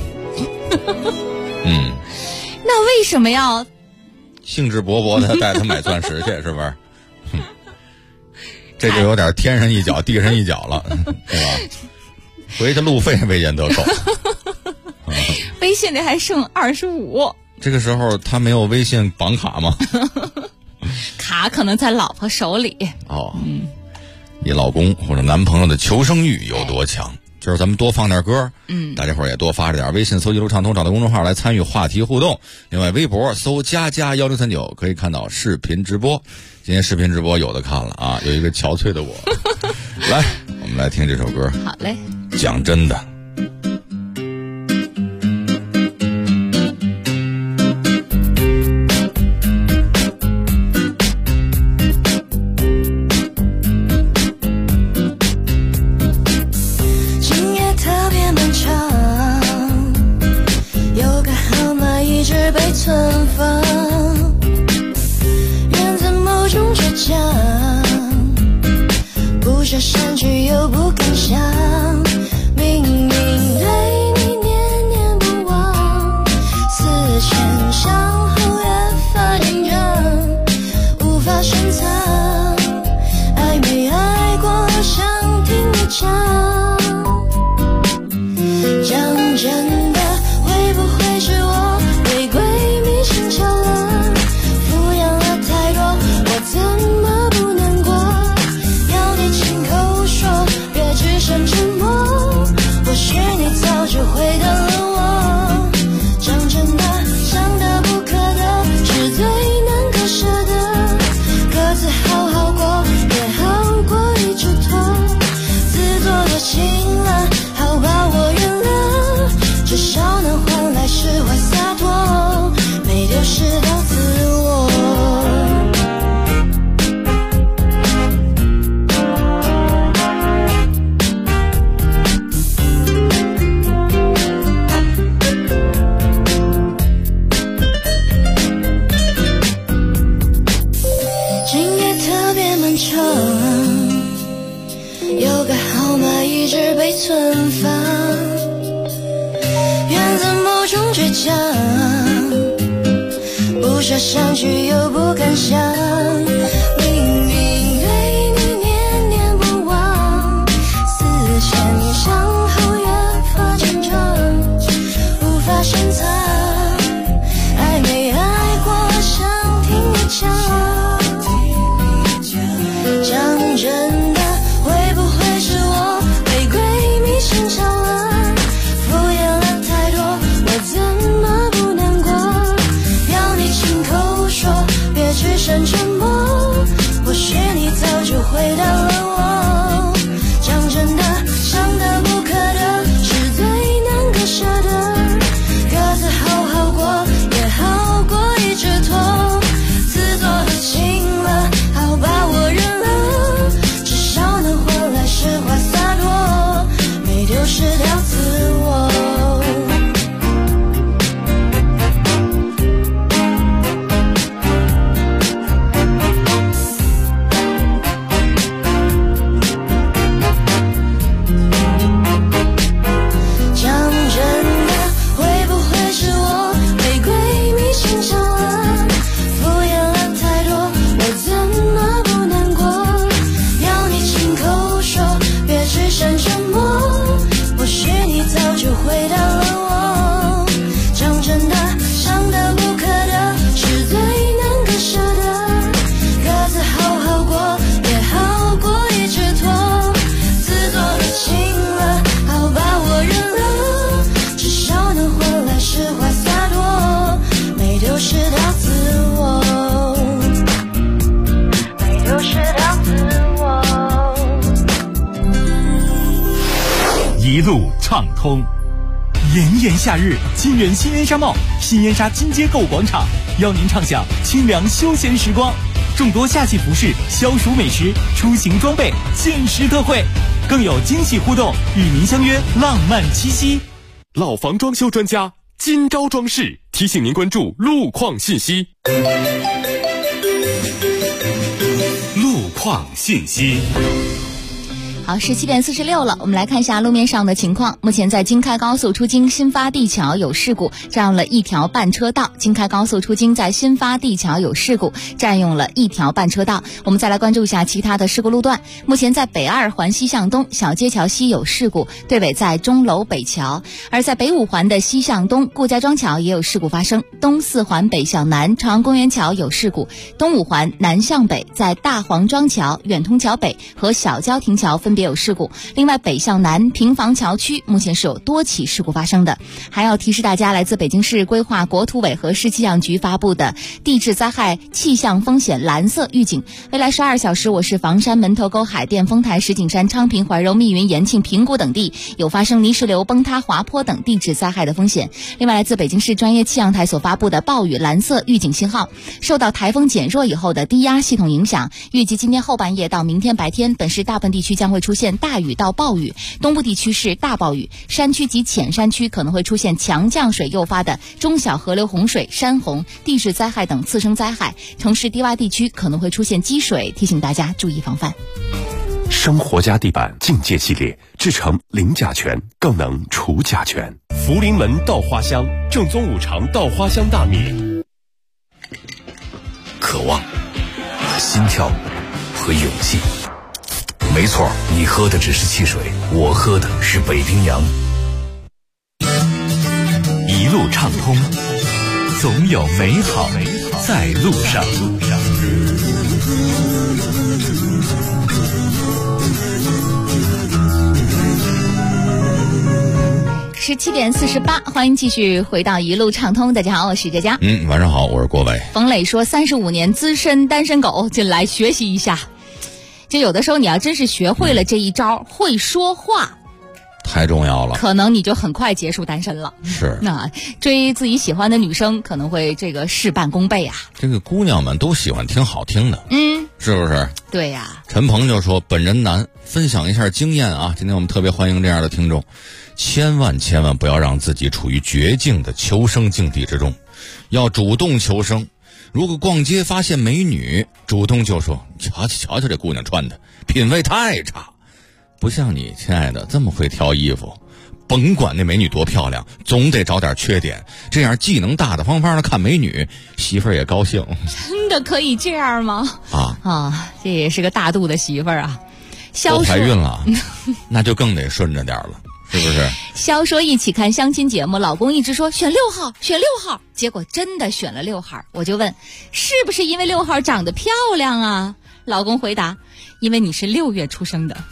S6: 那为什么要
S10: 兴致勃勃的带他买钻石去？是不是？这就有点天上一脚地上一脚了，对吧？回去路费未见得够。
S6: 微信里还剩25。
S10: 这个时候他没有微信绑卡吗？
S6: 卡可能在老婆手里。
S10: 你老公或者男朋友的求生欲有多强？就是咱们多放点歌，大家伙儿也多发着点。微信搜集路畅通，找到公众号来参与话题互动。另外微博搜++1039可以看到视频直播。今天视频直播有的看了啊，有一个憔悴的我。来，我们来听这首歌。
S6: 好嘞。
S10: 讲真的。
S2: 存放，源自某种倔强，不舍删去又不敢想，明明对你念念不忘，思前想后越发紧张，无法深藏，爱没爱过想听你讲，讲真的会不会是我玫瑰心巧了，敷衍了太多，我怎么不难过？要你亲口说，别只剩沉默。或许你早就回答了我，讲真的，想得不可得，是最难割舍的。各自好好过，也好过一直拖。自作多情了，好把我原谅，至少能换来释怀洒脱。没丢失掉自我，今夜特别漫长，有个号码一直被存放，源自某种倔强，不舍相聚又不敢想，明明对你念念不忘，思前想后越发紧张，无法深藏，爱没爱过想听你讲，讲真的会不会是我被闺蜜心巧了，敷衍了太多，我怎么不难过？要你亲口说，别只剩沉默。或许你早就回答了我，讲真的，想得不可得，是最难割舍的。各自好好过，也好过一直拖。自作多情了，好把我原谅，至少能换来释怀洒脱，没丢失掉自我。
S1: 畅通。
S22: 炎炎夏日，金源新燕莎帽、新燕莎金街购物广场邀您畅享清凉休闲时光，众多夏季服饰、消暑美食、出行装备限时特惠，更有惊喜互动，与您相约浪漫七夕。
S19: 老房装修专家金招装饰提醒您关注路况信息。
S1: 路况信息。
S6: 好，17点46了，我们来看一下路面上的情况。目前在京开高速出京新发地桥有事故，占用了一条半车道。京开高速出京在新发地桥有事故，占用了一条半车道。我们再来关注一下其他的事故路段。目前在北二环西向东小街桥西有事故，对尾在钟楼北桥；而在北五环的西向东顾家庄桥也有事故发生。东四环北向南朝阳公园桥有事故，东五环南向北在大黄庄桥、远通桥北和小郊亭桥分别有事故。另外北向南平房桥区目前是有多起事故发生的。还要提示大家，来自北京市规划国土委和市气象局发布的地质灾害气象风险蓝色预警，未来12小时我市房山、门头沟、海淀、丰台、石景山、昌平、怀柔、密云、延庆、平谷等地有发生泥石流、崩塌、滑坡等地质灾害的风险。另外来自北京市专业气象台所发布的暴雨蓝色预警信号，受到台风减弱以后的低压系统影响，预计今天后半夜到明天白天，本市大部分地区将会出现大雨到暴雨，东部地区是大暴雨，山区及浅山区可能会出现强降水诱发的中小河流洪水、山洪、地质灾害等次生灾害，城市低洼地区可能会出现积水，提醒大家注意防范。
S19: 生活家地板境界系列制成零甲醛，更能除甲醛。福临门稻花香正宗五常稻花香大米。
S3: 渴望、心跳和勇气。没错，你喝的只是汽水，我喝的是北冰洋。
S1: 一路畅通，总有美好在路上。
S6: 17点48，欢迎继续回到一路畅通。大家好，我是佳佳。
S10: 晚上好，我是郭伟。
S6: 冯磊说，35年资深单身狗进来学习一下。就有的时候你要真是学会了这一招，会说话
S10: 太重要了，
S6: 可能你就很快结束单身了。
S10: 是，
S6: 那追自己喜欢的女生可能会这个事半功倍啊。
S10: 这个姑娘们都喜欢听好听的，是不是？
S6: 对呀。
S10: 陈鹏就说，本人男，分享一下经验啊。今天我们特别欢迎这样的听众，千万不要让自己处于绝境的求生境地之中，要主动求生。如果逛街发现美女，主动就说，瞧瞧这姑娘穿的品味太差，不像你亲爱的这么会挑衣服，甭管那美女多漂亮，总得找点缺点，这样既能大大方方的看美女，媳妇儿也高兴。
S6: 真的可以这样吗？这也是个大度的媳妇儿啊。
S10: 都怀孕了那就更得顺着点了，是不是？
S6: 肖说一起看相亲节目，老公一直说选6号选6号，结果真的选了6号。我就问是不是因为6号长得漂亮啊？老公回答因为你是6月出生的。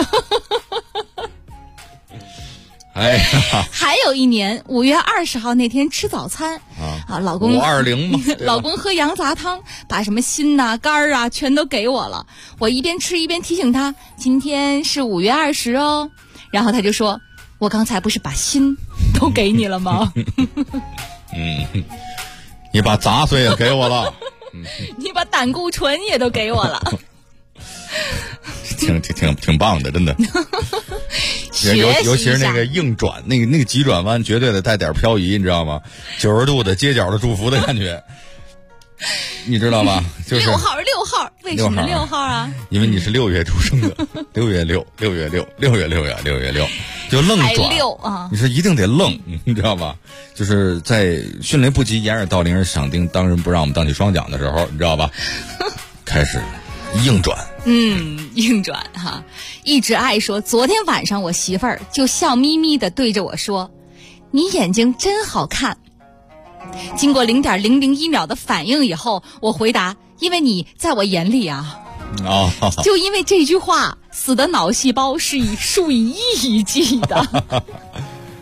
S10: 哎呀，
S6: 还有一年5月20号那天吃早餐老公
S10: 520嘛，
S6: 老公喝羊杂汤，把什么心呐、肝啊全都给我了。我一边吃一边提醒他，今天是5月20哦。然后他就说，我刚才不是把心都给你了吗？
S10: 你把杂碎也给我了。
S6: 你把胆固醇也都给我了。
S10: 挺棒的，真的。尤其是那个硬转，那个急转弯绝对得带点漂移，你知道吗？90度的街角的祝福的感觉，你知道吗？就是
S6: 6号，为什么6号啊？
S10: 因为你是6月出生的，6月6，就愣转
S6: 6啊！
S10: 你是一定得愣，你知道吗？就是在迅雷不及掩耳盗铃响叮当人不让我们荡起双桨的时候，你知道吧？开始硬转。
S6: 硬转哈。一直爱说，昨天晚上我媳妇儿就笑眯眯地对着我说，你眼睛真好看。经过0.001秒的反应以后，我回答，因为你在我眼里啊。就因为这句话，死的脑细胞是数以亿计的。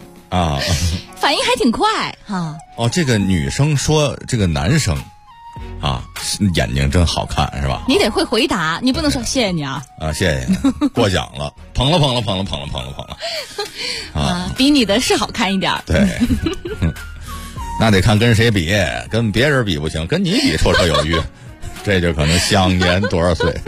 S6: 反应还挺快哈。
S10: 这个女生说这个男生啊，眼睛真好看是吧？
S6: 你得会回答，你不能说谢谢你啊。
S10: 啊，谢谢你，过奖了，捧了。
S6: 啊，比你的是好看一点。
S10: 对，那得看跟谁比，跟别人比不行，跟你比绰绰有余，这就可能享年多少岁。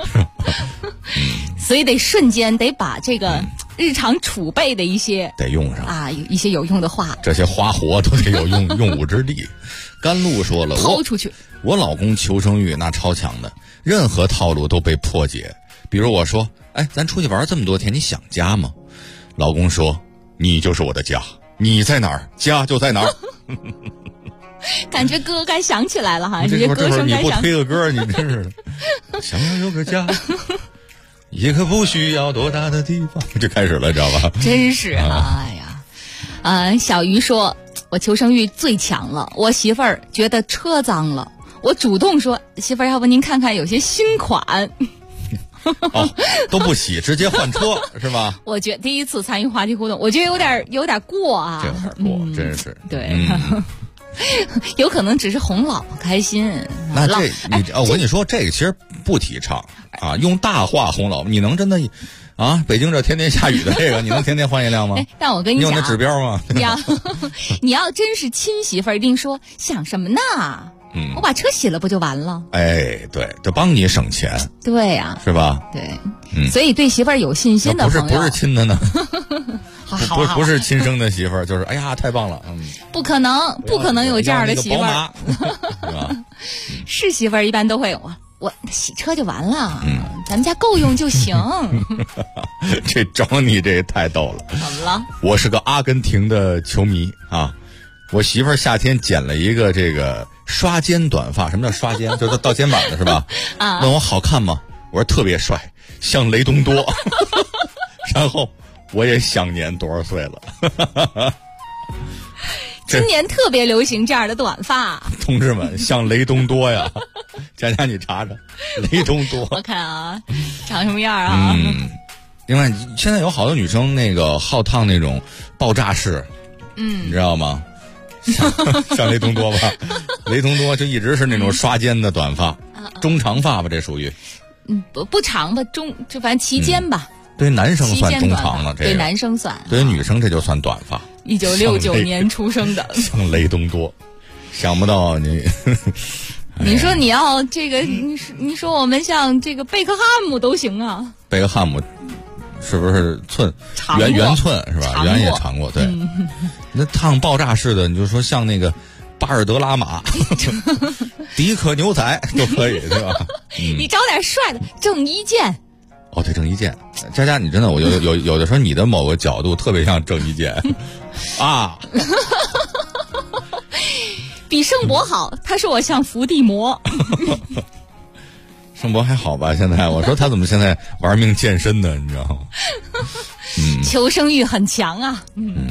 S6: 所以得瞬间得把这个日常储备的一些
S10: 得用上
S6: 啊，一些有用的话，
S10: 这些花活都得有用武之地。甘露说了，
S6: 抛出去。
S10: 我老公求生欲那超强的，任何套路都被破解。比如我说，哎，咱出去玩这么多天，你想家吗？老公说，你就是我的家，你在哪儿，家就在哪儿。
S6: 感觉歌该响起来了哈，
S10: 这
S6: 些歌声该响。
S10: 你不推个歌，你真是想要有个家，一个不需要多大的地方，就开始了，知道吧？
S6: 真是哎呀，小鱼说，我求生欲最强了，我媳妇儿觉得车脏了，我主动说，媳妇儿，要不您看看有些新款。
S10: 哦，都不洗，直接换车是吧？
S6: 我觉得第一次参与话题互动，我觉得有点过啊，
S10: 这有点过，真是
S6: 对。有可能只是哄老婆开心。
S10: 那我跟你说，这个其实不提倡啊，用大话哄老婆，你能真的啊？北京这天天下雨的这个，你能天天换一辆吗？
S6: 但我跟你讲，
S10: 你有那指标吗？
S6: 你要真是亲媳妇儿，一定说想什么呢？我把车洗了不就完了？
S10: 哎，对，就帮你省钱。
S6: 对呀，
S10: 是吧？
S6: 对，所以对媳妇儿有信心的朋友，
S10: 不是亲的呢。不是亲生的媳妇儿，就是哎呀，太棒了，
S6: 不可能有这样的媳妇儿，
S10: 是吧？
S6: 是媳妇儿一般都会有我洗车就完了，咱们家够用就行。
S10: 这找你这太逗了。
S6: 怎么了？
S10: 我是个阿根廷的球迷啊，我媳妇儿夏天剪了一个这个刷肩短发。什么叫刷肩？就是到肩膀的是吧？啊，问我好看吗？我说特别帅，像雷东多。然后我也想年多少岁了。
S6: 今年特别流行这样的短发，
S10: 同志们，像雷东多呀！佳佳你查查，雷东多，
S6: 我看啊，长什么样啊？
S10: 另外，现在有好多女生那个好烫那种爆炸式，你知道吗？像雷东多吧？雷东多就一直是那种刷肩的短发，中长发吧，这属于。
S6: 不长吧，就反正齐肩吧。
S10: 对于男生算中长了，
S6: 对男生算。
S10: 对于女生这就算短发。
S6: 1969年出生的，
S10: 像雷东多，想不到你。
S6: 你说你要这个，你说我们像这个贝克汉姆都行啊。
S10: 贝克汉姆是不是圆寸是吧？圆也长过，对。那烫爆炸式的，你就说像那个巴尔德拉马、迪克牛仔都可以，对吧？
S6: 你找点帅的，郑伊健。
S10: 哦，对，郑伊健，佳佳，你真的，我有的时候你的某个角度特别像郑伊健啊，
S6: 比盛博好，他说我像伏地魔。
S10: 盛博还好吧？现在我说他怎么现在玩命健身呢？你知道吗？
S6: 求生欲很强啊。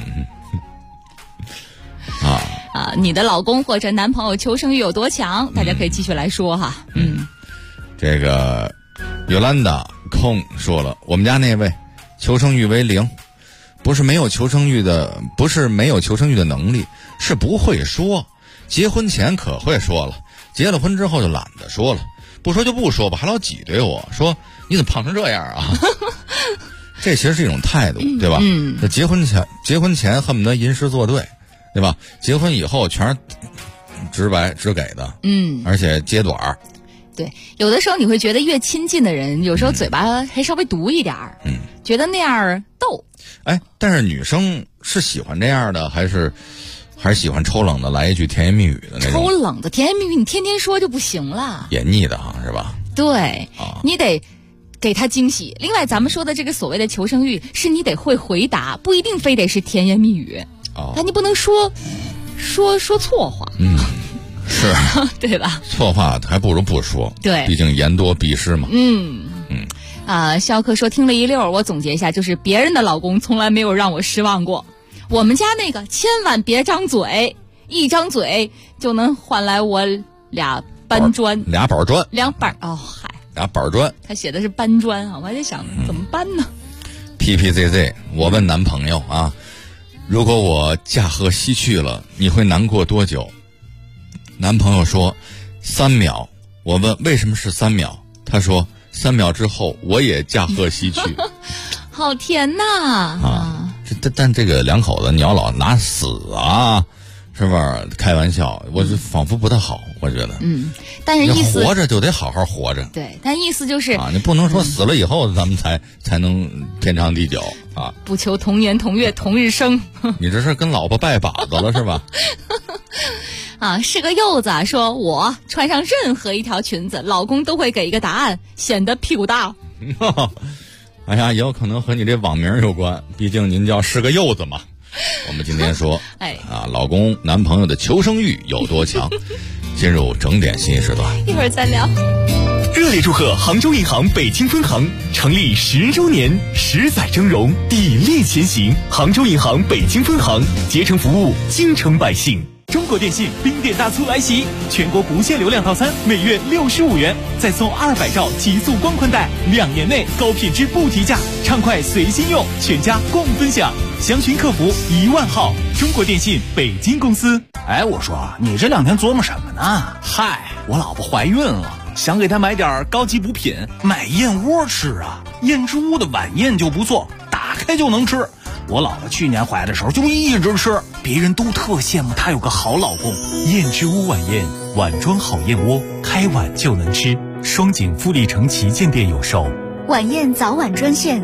S6: 你的老公或者男朋友求生欲有多强？大家可以继续来说哈。
S10: 这个Yolanda空说了，我们家那位求生欲为0，不是没有求生欲的能力，是不会说。结婚前可会说了，结了婚之后就懒得说了，不说就不说吧，还老挤兑我说你怎么胖成这样啊？这其实是一种态度，对吧？结婚前恨不得吟诗作对，对吧？结婚以后全是直白直给的，而且揭短儿。
S6: 对，有的时候你会觉得越亲近的人，有时候嘴巴还稍微毒一点儿，觉得那样逗。
S10: 哎，但是女生是喜欢这样的，还是喜欢抽冷的，来一句甜言蜜语的那种？
S6: 抽冷的甜言蜜语，你天天说就不行了，
S10: 黏腻的哈，是吧？
S6: 对，你得给他惊喜。另外，咱们说的这个所谓的求生欲，是你得会回答，不一定非得是甜言蜜语，但你不能说错话。
S10: 是，
S6: 对吧？
S10: 错话还不如不说，
S6: 对，
S10: 毕竟言多必失嘛。
S6: 肖克说听了一溜，我总结一下，就是别人的老公从来没有让我失望过。我们家那个千万别张嘴，一张嘴就能换来我俩搬砖，
S10: 俩板砖
S6: 俩板
S10: 砖。
S6: 他写的是搬砖啊，我还在想怎么搬呢
S10: ？PPZZ， 我问男朋友啊，如果我驾鹤西去了，你会难过多久？男朋友说， 3秒。我问为什么是3秒，他说3秒之后我也驾鹤西去。
S6: 好甜呐！
S10: 但这个两口子你要老拿死啊，是吧？开玩笑，我就仿佛不太好，我觉得。
S6: 但是意思
S10: 活着就得好好活着。
S6: 对，但意思就是
S10: 你不能说死了以后咱们才能天长地久啊！
S6: 不求同年同月同日生。
S10: 你这是跟老婆拜把子了是吧？
S6: 是个柚子说我穿上任何一条裙子，老公都会给一个答案，显得屁股大。
S10: 哎呀，也有可能和你这网名有关，毕竟您叫是个柚子嘛。我们今天说，老公男朋友的求生欲有多强？进入整点信息时段，
S6: 一会儿再聊。
S22: 热烈祝贺杭州银行北京分行成立10周年，10载峥嵘，砥砺前行。杭州银行北京分行竭诚服务京城百姓。中国电信冰点大促来袭，全国不限流量套餐每月65元，再送200兆极速光宽带，2年内高品质不提价，畅快随心用，全家共分享。详询客服10000号。中国电信北京公司。
S8: 我说你这2天琢磨什么呢？嗨，我老婆怀孕了，想给她买点高级补品，买燕窝吃啊。燕之屋的晚宴就不错，打开就能吃。我老婆去年怀的时候就一直吃，别人都特羡慕她有个好老公。
S22: 燕之屋晚宴，碗装好燕窝，开碗就能吃。双井富力城旗舰店有售。
S23: 晚宴早晚专线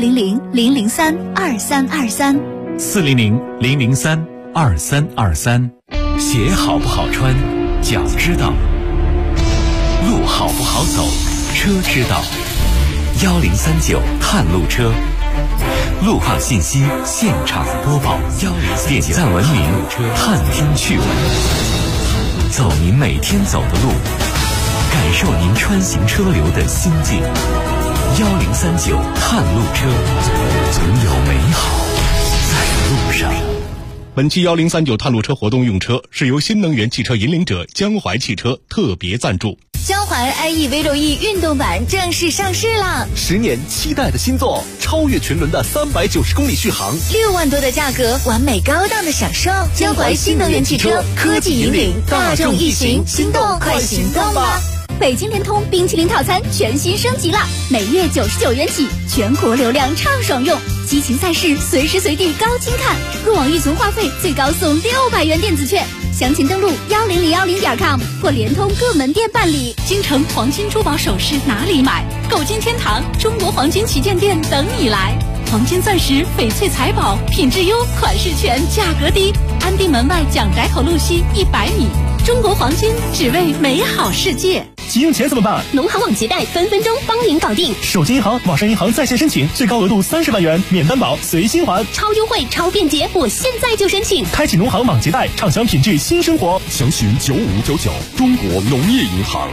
S22: 400-003-2323，400-003-2323。鞋好不好穿，脚知道；路好不好走，车知道。1039探路车，路况信息现场播报。点赞文明，探听趣闻，走您每天走的路，感受您穿行车流的心境。1039探路车，总有美好在路上。
S9: 本期1039探路车活动用车是由新能源汽车引领者江淮汽车特别赞助。
S5: 江淮 iE V6E 运动版正式上市了
S16: ，10年期待的新作，超越群伦的390公里续航
S5: ，6万多的价格，完美高档的享受。江淮新能源汽车，科技引领大众一行，心动快行动吧！
S23: 北京联通冰淇淋套餐全新升级了，每月99元起，全国流量畅爽用，激情赛事随时随地高清看，入网预存话费最高送600元电子券。详情登录10010.com 或联通各门店办理。
S22: 京城黄金珠宝首饰哪里买？购金天堂中国黄金旗舰店等你来。黄金钻石、翡翠财宝，品质优，款式全，价格低。安定门外蒋宅口路西100米。中国黄金，只为美好世界。 急用钱怎么办？
S23: 农行网结贷分分钟帮您搞定。
S22: 手机银行、网上银行在线申请，最高额度30万元，免担保，随心还，
S23: 超优惠、超便捷，我现在就申请。
S22: 开启农行网结贷，畅享品质新生活。
S19: 详询9599，中国农业银行。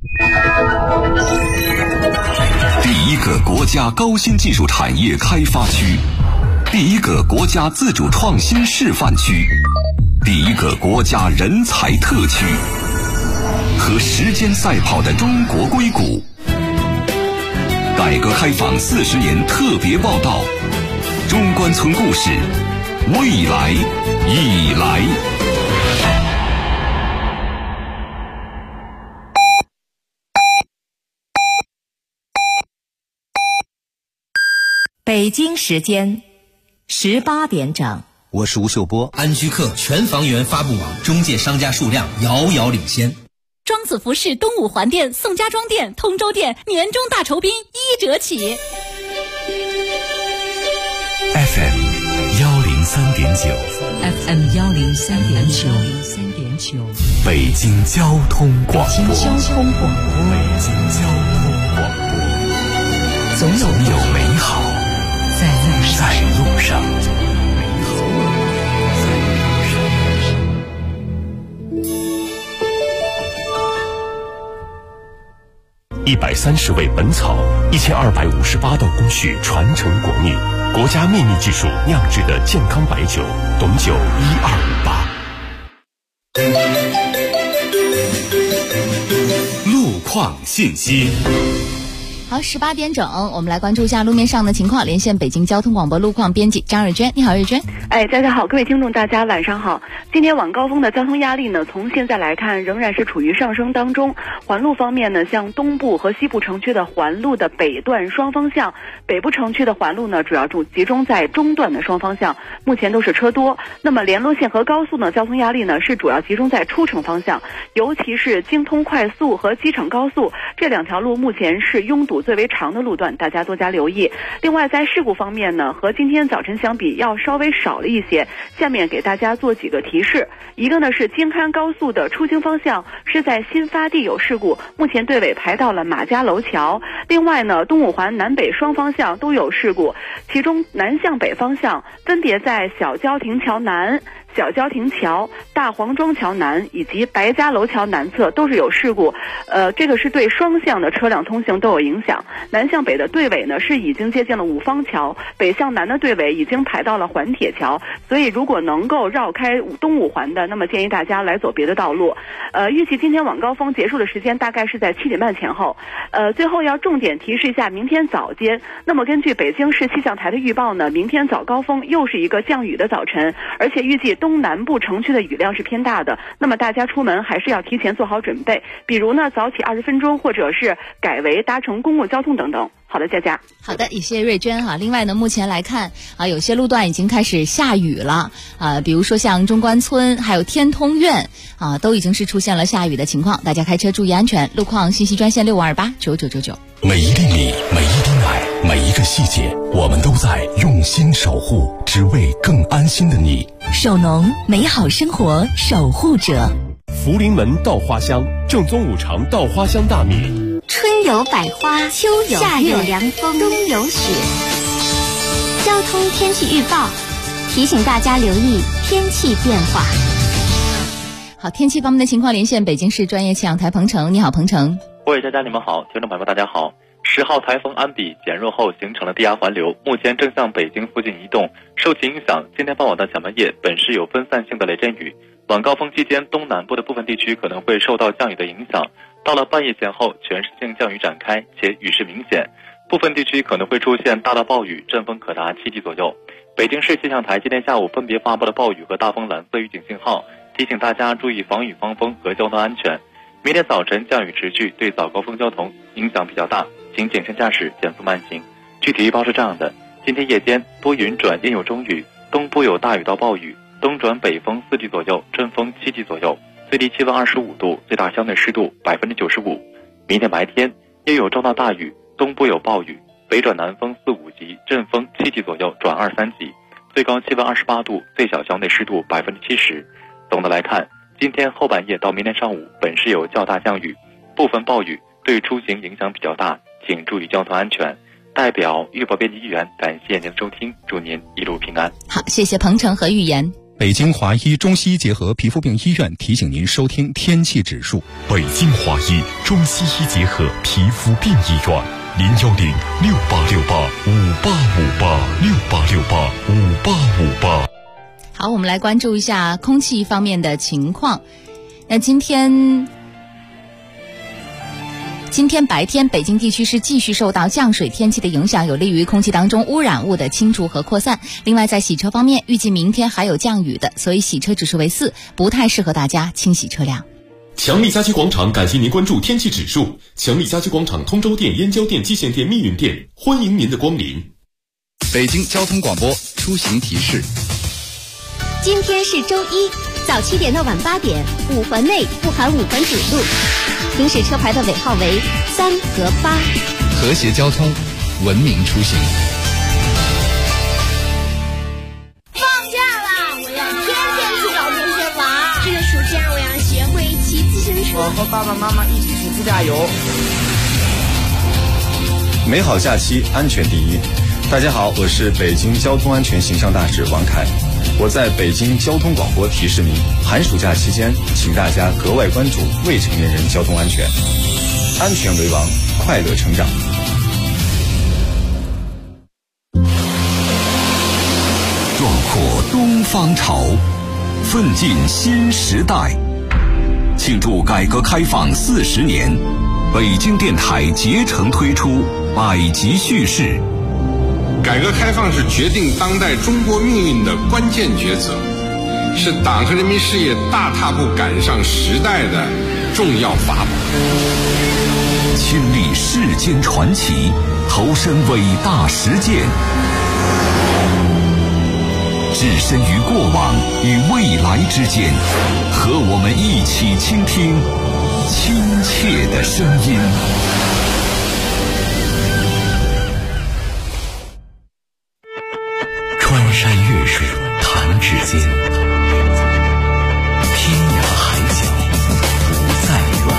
S4: 第一个国家高新技术产业开发区，第一个国家自主创新示范区，第一个国家人才特区。和时间赛跑的中国硅谷，改革开放40年特别报道，中关村故事，未来已来。
S11: 北京时间18点整。
S12: 我是吴秀波。安居客全房源发布网中介商家数量遥遥领先。
S23: 庄子服饰东五环店、宋家庄店、通州店年终大酬宾1折起。
S22: FM 103.9
S11: FM 103.9
S22: 北京交通广播。
S11: 北京交通广播，总有美好在路上。
S19: 130味本草，1258道工序传承国秘，国家秘密技术酿制的健康白酒，董酒1258。
S22: 路况信息。
S6: 好，18点整，我们来关注一下路面上的情况，连线北京交通广播路况编辑张瑞娟。你好，瑞娟。
S13: 大家好，各位听众，大家晚上好。今天晚高峰的交通压力呢，从现在来看仍然是处于上升当中。环路方面呢，像东部和西部城区的环路的北段双方向，北部城区的环路呢，主要集中在中段的双方向，目前都是车多。那么联络线和高速呢，交通压力呢是主要集中在出城方向，尤其是京通快速和机场高速这两条路目前是拥堵最为长的路段，大家多加留意。另外在事故方面呢，和今天早晨相比要稍微少了一些，下面给大家做几个提示。一个呢是京汉高速的出京方向是在新发地有事故，目前队尾排到了马家楼桥。另外呢，东五环南北双方向都有事故，其中南向北方向分别在小郊亭桥南、小郊亭桥、大黄庄桥南以及白家楼桥南侧都是有事故，这个是对双向的车辆通行都有影响。南向北的队尾呢是已经接近了五方桥，北向南的队尾已经排到了环铁桥，所以如果能够绕开东五环的，那么建议大家来走别的道路。预计今天晚高峰结束的时间大概是在7点半前后。最后要重点提示一下明天早间，那么根据北京市气象台的预报呢，明天早高峰又是一个降雨的早晨，而且预计东南部城区的雨量是偏大的，那么大家出门还是要提前做好准备，比如呢早起20分钟，或者是改为搭乘公共交通等等。好的，佳佳。
S6: 好的，谢谢瑞娟哈。另外呢，目前来看有些路段已经开始下雨了比如说像中关村还有天通苑都已经是出现了下雨的情况，大家开车注意安全。路况信息专线65289999。
S3: 每一粒米，每一滴奶，每一个细节，我们都在用心守护，只为更安心的你。
S5: 首农，美好生活守护者。
S19: 福临门稻花香，正宗五常稻花香大米。
S7: 春有百花，秋有夏有凉风，冬有雪。交通天气预报提醒大家留意天气变化。
S6: 好，天气方面的情况，连线北京市专业气象台彭程。你好，彭程。
S14: 各位佳佳你们好，听众朋友们大家好。10号台风安比减弱后形成了低压环流，目前正向北京附近移动。受其影响，今天傍晚到小半夜本市有分散性的雷阵雨。晚高峰期间，东南部的部分地区可能会受到降雨的影响。到了半夜前后，全市性降雨展开，且雨势明显，部分地区可能会出现大到暴雨，阵风可达7级左右。北京市气象台今天下午分别发布了暴雨和大风蓝色预警信号，提醒大家注意防雨防风和交通安全。明天早晨降雨持续，对早高峰交通影响比较大，请谨慎驾驶，减速慢行。具体预报是这样的：今天夜间多云转阴有中雨，东部有大雨到暴雨，东转北风4级左右，阵风7级左右，最低气温25度，最大相对湿度95%。明天白天也有中到大雨，东部有暴雨，北转南风4、5级，阵风7级左右转2、3级，最高气温28度，最小相对湿度70%。总的来看，今天后半夜到明天上午本市有较大降雨，部分暴雨对出行影响比较大，请注意交通安全。代表预报编辑一员感谢您的收听，祝您一路平安。
S6: 好，谢谢彭程和预言。
S9: 北京华医中西医结合皮肤病医院提醒您收听天气指数。
S21: 北京华医中西医结合皮肤病医院，010-6868-5858，6868-5858。
S6: 好，我们来关注一下空气方面的情况。那今天白天北京地区是继续受到降水天气的影响，有利于空气当中污染物的清除和扩散。另外在洗车方面，预计明天还有降雨的，所以洗车指数为4，不太适合大家清洗车辆。
S19: 强力家居广场感谢您关注天气指数。强力家居广场通州店、燕郊店、蓟县店、密云店，欢迎您的光临。
S24: 北京交通广播出行提示：
S7: 今天是周一，早7点到晚8点，5环内不含5环主路，行驶车牌的尾号为3和8。
S24: 和谐交通，文明出行。
S2: 放假啦！我要天天去找同学玩。这个暑假我要学会骑自行车。
S15: 我和爸爸妈妈一起去自驾游。
S17: 美好假期，安全第一。大家好，我是北京交通安全形象大使王凯。我在北京交通广播提示您，寒暑假期间，请大家格外关注未成年人交通安全，安全为王，快乐成长。
S4: 壮阔东方潮，奋进新时代，庆祝改革开放40年， 北京电台竭诚推出百集叙事。
S1: 改革开放是决定当代中国命运的关键抉择，是党和人民事业大踏步赶上时代的重要法宝。
S4: 亲历世间传奇，投身伟大实践，置身于过往与未来之间，和我们一起倾听亲切的声音。
S11: 穿山越水，弹指间，天涯海角不再远。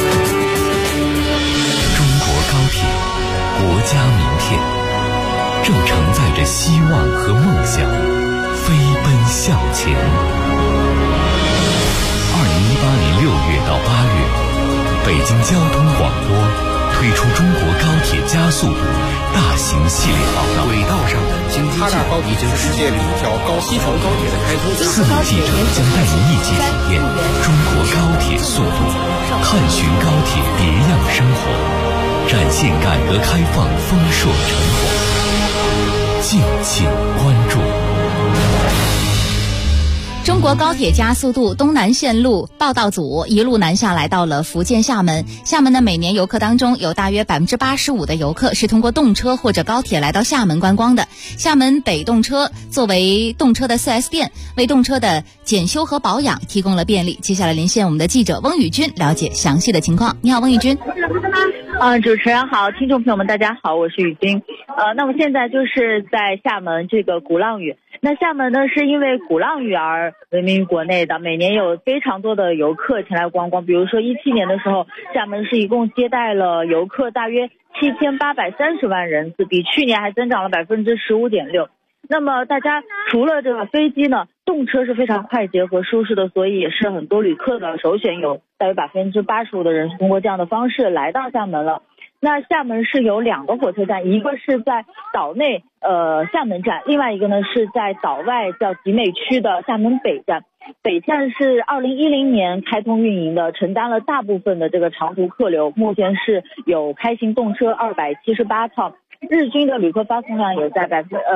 S11: 中国高铁，国家名片，正承载着希望和梦想，飞奔向前。2018年6月到8月，北京交通广播推出中国高铁加速度大型系列报道。
S15: 轨道上的经济建设已经世界第一条西城高铁的开通。
S11: 4名记者将带您一起体验中国高铁速度，探寻高铁别样生活，展现改革开放丰硕成果。敬请关注。
S6: 中国高铁加速度东南线路报道组一路南下来到了福建厦门。厦门的每年游客当中，有大约85%的游客是通过动车或者高铁来到厦门观光的。厦门北动车作为动车的 4S 店，为动车的检修和保养提供了便利。接下来连线我们的记者翁宇军，了解详细的情况。你好，翁宇军。
S10: 主持人好，听众朋友们大家好，我是宇军。那么现在就是在厦门这个鼓浪屿。那厦门呢是因为鼓浪屿而闻名于国内的，每年有非常多的游客前来观光。比如说17年的时候，厦门是一共接待了游客大约7830万人次，比去年还增长了15.6%。那么大家除了这个飞机呢，动车是非常快捷和舒适的，所以也是很多旅客的首选，有大约85%的人是通过这样的方式来到厦门了。那厦门是有2个火车站，一个是在岛内厦门站，另外一个呢是在岛外叫集美区的厦门北站。北站是2010年开通运营的，承担了大部分的这个长途客流，目前是有开行动车278趟，日均的旅客发送量也在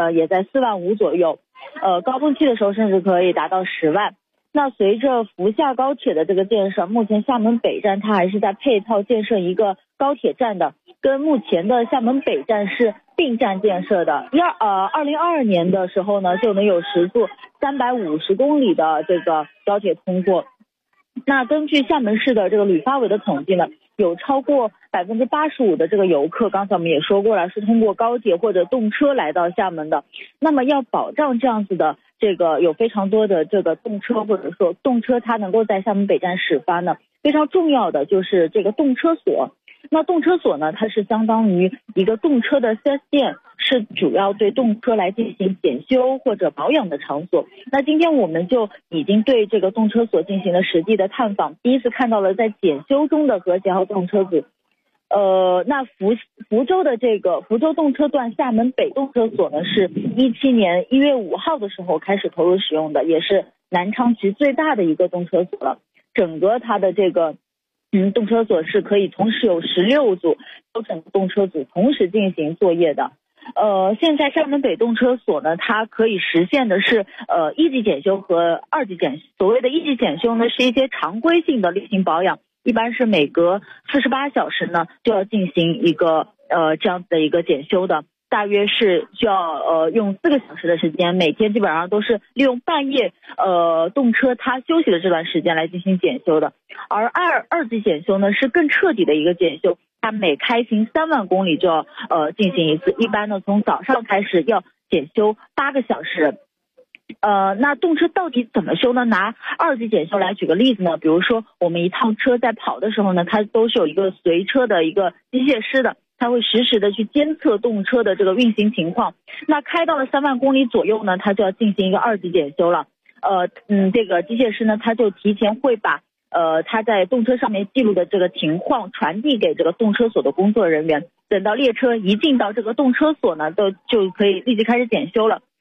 S10: 4万5左右，高峰期的时候甚至可以达到10万。那随着福厦高铁的这个建设，目前厦门北站它还是在配套建设一个高铁站的，跟目前的厦门北站是并站建设的。2022年的时候呢，就能有时速350公里的这个高铁通过。那根据厦门市的这个旅发委的统计呢，有超过85%的这个游客，刚才我们也说过了，是通过高铁或者动车来到厦门的。那么要保障这样子的这个有非常多的这个动车，或者说动车它能够在厦门北站始发呢，非常重要的就是这个动车所。那动车所呢，它是相当于一个动车的 4S 店，是主要对动车来进行检修或者保养的场所。那今天我们就已经对这个动车所进行了实地的探访，第一次看到了在检修中的和谐号动车组。那福州的这个福州动车段厦门北动车所呢，是17年1月5号的时候开始投入使用的，也是南昌区最大的一个动车所了。整个它的这个动车所是可以同时有16组标准动车组同时进行作业的。现在厦门北动车所呢，它可以实现的是1级检修和2级检修。所谓的1级检修呢，是一些常规性的例行保养，一般是每隔48小时呢就要进行一个这样子的一个检修的，大约是需要用4个小时的时间，每天基本上都是利用半夜动车它休息的这段时间来进行检修的。而二级检修呢是更彻底的一个检修，它每开行3万公里就要进行一次，一般呢从早上开始要检修8个小时。那动车到底怎么修呢？拿2级检修来举个例子呢，比如说我们一趟车在跑的时候呢，它都是有一个随车的一个机械师的，它会实时的去监测动车的这个运行情况。那开到了3万公里左右呢，它就要进行一个2级检修了。这个机械师呢，他就提前会把他在动车上面记录的这个情况传递给这个动车所的工作人员，等到列车一进到这个动车所呢，就可以立即开始检修了。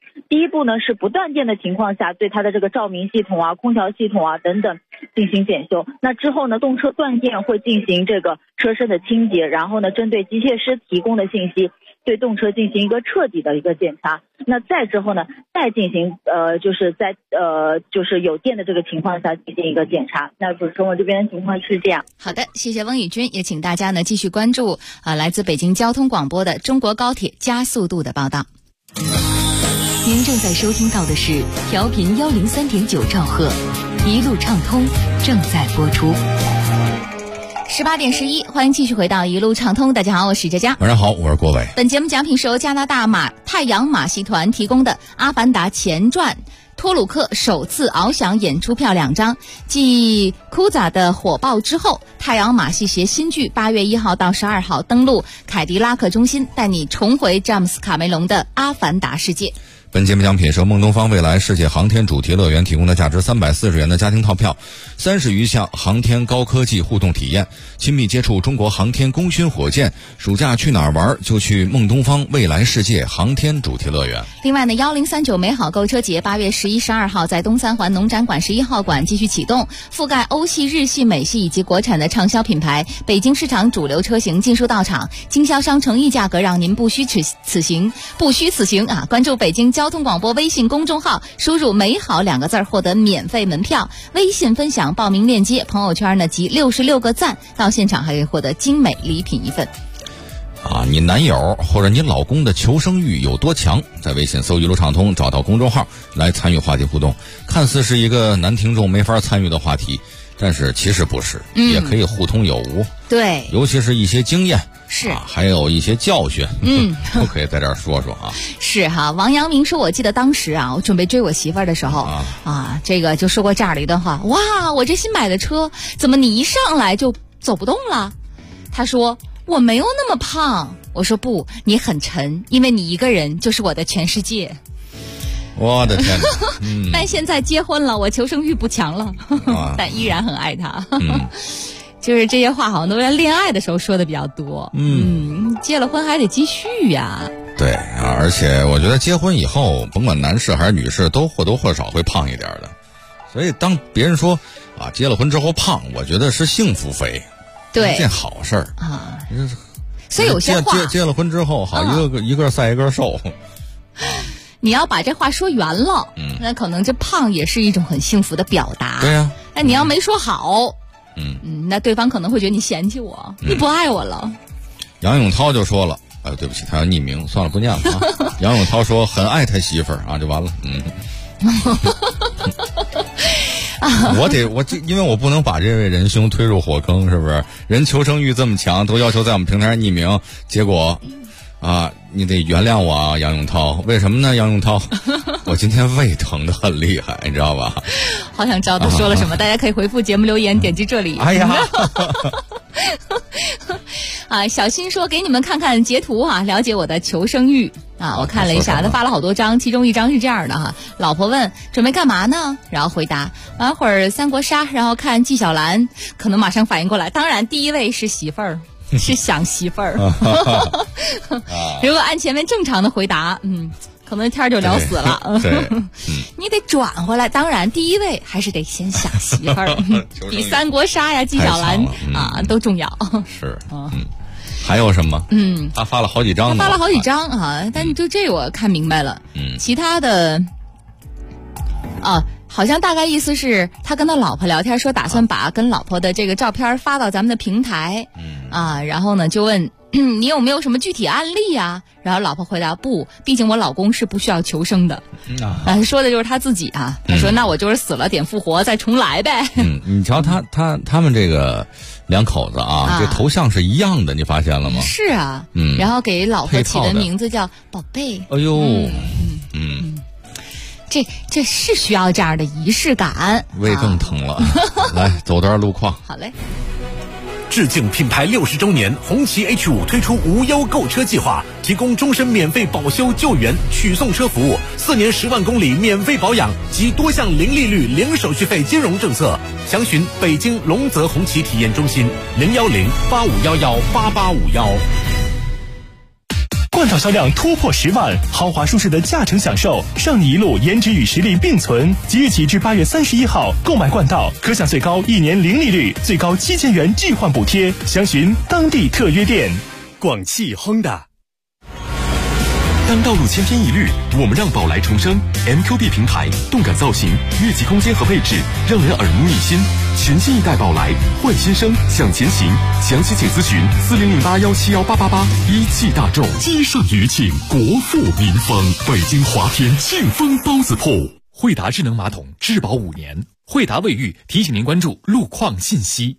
S10: 第一步呢是不断电的情况下，对它的这个照明系统啊、空调系统啊等等进行检修。那之后呢，动车断电会进行这个车身的清洁，然后呢，针对机械师提供的信息，对动车进行一个彻底的一个检查。那再之后呢，再进行就是有电的这个情况下进行一个检查。那主持人，我这边的情况是这样。
S6: 好的，谢谢翁宇君，也请大家呢继续关注来自北京交通广播的中国高铁加速度的报道。
S11: 您正在收听到的是调频103.9兆赫，一路畅通正在播出。
S6: 18点11，欢迎继续回到一路畅通。大家好，我是佳佳。
S3: 晚上好，我是郭伟。
S6: 本节目奖品是由加拿大太阳马戏团提供的《阿凡达前传》托鲁克首次翱翔演出票2张。继库扎的火爆之后，太阳马戏协新剧8月1号到12号登陆凯迪拉克中心，带你重回詹姆斯卡梅隆的阿凡达世界。
S3: 本节目奖品是由梦东方未来世界航天主题乐园提供的价值340元的家庭套票，30余项航天高科技互动体验，亲密接触中国航天功勋火箭。暑假去哪儿玩就去梦东方未来世界航天主题乐园。
S6: 另外呢，1039美好购车节8月11、12号在东三环农展馆11号馆继续启动，覆盖欧系、日系、美系以及国产的畅销品牌，北京市场主流车型尽数到场，经销商诚意价格让您不虚此行啊！关注北京交通广播微信公众号，输入美好2个字获得免费门票，微信分享报名链接，朋友圈呢集66个赞，到现场还可以获得精美礼品1份。
S3: 你男友或者你老公的求生欲有多强？在微信搜一路畅通，找到公众号来参与话题互动。看似是一个男听众没法参与的话题，但是其实不是，也可以互通有无。
S6: 对，
S3: 尤其是一些经验
S6: 是
S3: 还有一些教训，都可以在这儿说说啊。
S6: 是哈，王阳明说，我记得当时我准备追我媳妇儿的时候这个就说过这样的一段话：哇，我这新买的车，怎么你一上来就走不动了？他说我没有那么胖。我说不，你很沉，因为你一个人就是我的全世界。
S3: 我的天哪！
S6: 但现在结婚了，我求生欲不强了，但依然很爱他。就是这些话好像都在恋爱的时候说的比较多。结了婚还得继续呀。
S3: 对而且我觉得结婚以后，甭管男士还是女士，都或多或少会胖一点的。所以当别人说结了婚之后胖，我觉得是幸福肥，
S6: 对，
S3: 一件好事儿
S6: 啊。所以有些话
S3: 结了婚之后，好一个赛一个瘦。
S6: 你要把这话说圆了，那可能这胖也是一种很幸福的表达。
S3: 对呀，
S6: 那你要没说好，那对方可能会觉得你嫌弃我，你不爱我了。
S3: 杨永涛就说了，对不起，他要匿名，算了，不念了啊。杨永涛说很爱他媳妇儿就完了。因为我不能把这位仁兄推入火坑，是不是？人求生欲这么强，都要求在我们平台上匿名，结果你得原谅我啊，杨永涛。为什么呢？杨永涛，我今天胃疼得很厉害，你知道吧？
S6: 好想知道他说了什么，大家可以回复节目留言，点击这里。
S3: 哎呀。
S6: 小新说给你们看看截图了解我的求生欲我看了一下，他发了好多张，其中一张是这样的老婆问准备干嘛呢，然后回答玩会儿三国杀，然后看纪晓岚，可能马上反应过来，当然第一位是媳妇儿，是想媳妇儿。如果按前面正常的回答可能天就聊死了。你得转回来，当然第一位还是得先想媳妇儿，比三国杀呀、纪晓岚都重要。
S3: 是还有什么？他发了好几张呢。
S6: 发了好几张但就这我看明白了。其他的好像大概意思是他跟他老婆聊天，说打算把跟老婆的这个照片发到咱们的平台。然后呢就问你有没有什么具体案例啊？然后老婆回答不，毕竟我老公是不需要求生的。说的就是他自己他说那我就是死了点复活再重来呗。
S3: 你瞧他们这个两口子这头像是一样的，你发现了吗？
S6: 是然后给老婆起的名字叫宝贝。
S3: 哎呦
S6: 这是需要这样的仪式感。
S3: 胃更疼了。来走段路况。
S6: 好嘞。
S8: 致敬品牌60周年，红旗 H5 推出无忧购车计划，提供终身免费保修救援、取送车服务，4年10万公里免费保养及多项零利率、零手续费金融政策。详询北京龙泽红旗体验中心，010-8511-8851。
S22: 冠道销量突破10万，豪华舒适的驾乘享受，让你一路颜值与实力并存。即日起至8月31号购买冠道，可享最高1年零利率，最高7000元置换补贴。详询当地特约店。
S19: 广汽 Honda。当道路千篇一律，我们让宝来重生。MQB 平台，动感造型，越级空间和配置，让人耳目一新。全新一代宝来，换新生，向前行。详情请咨询4008171888。一汽大众，
S12: 积善余庆，国富民丰。北京华天庆丰包子铺。
S16: 惠达智能马桶质保5年。惠达卫浴提醒您关注路况信息。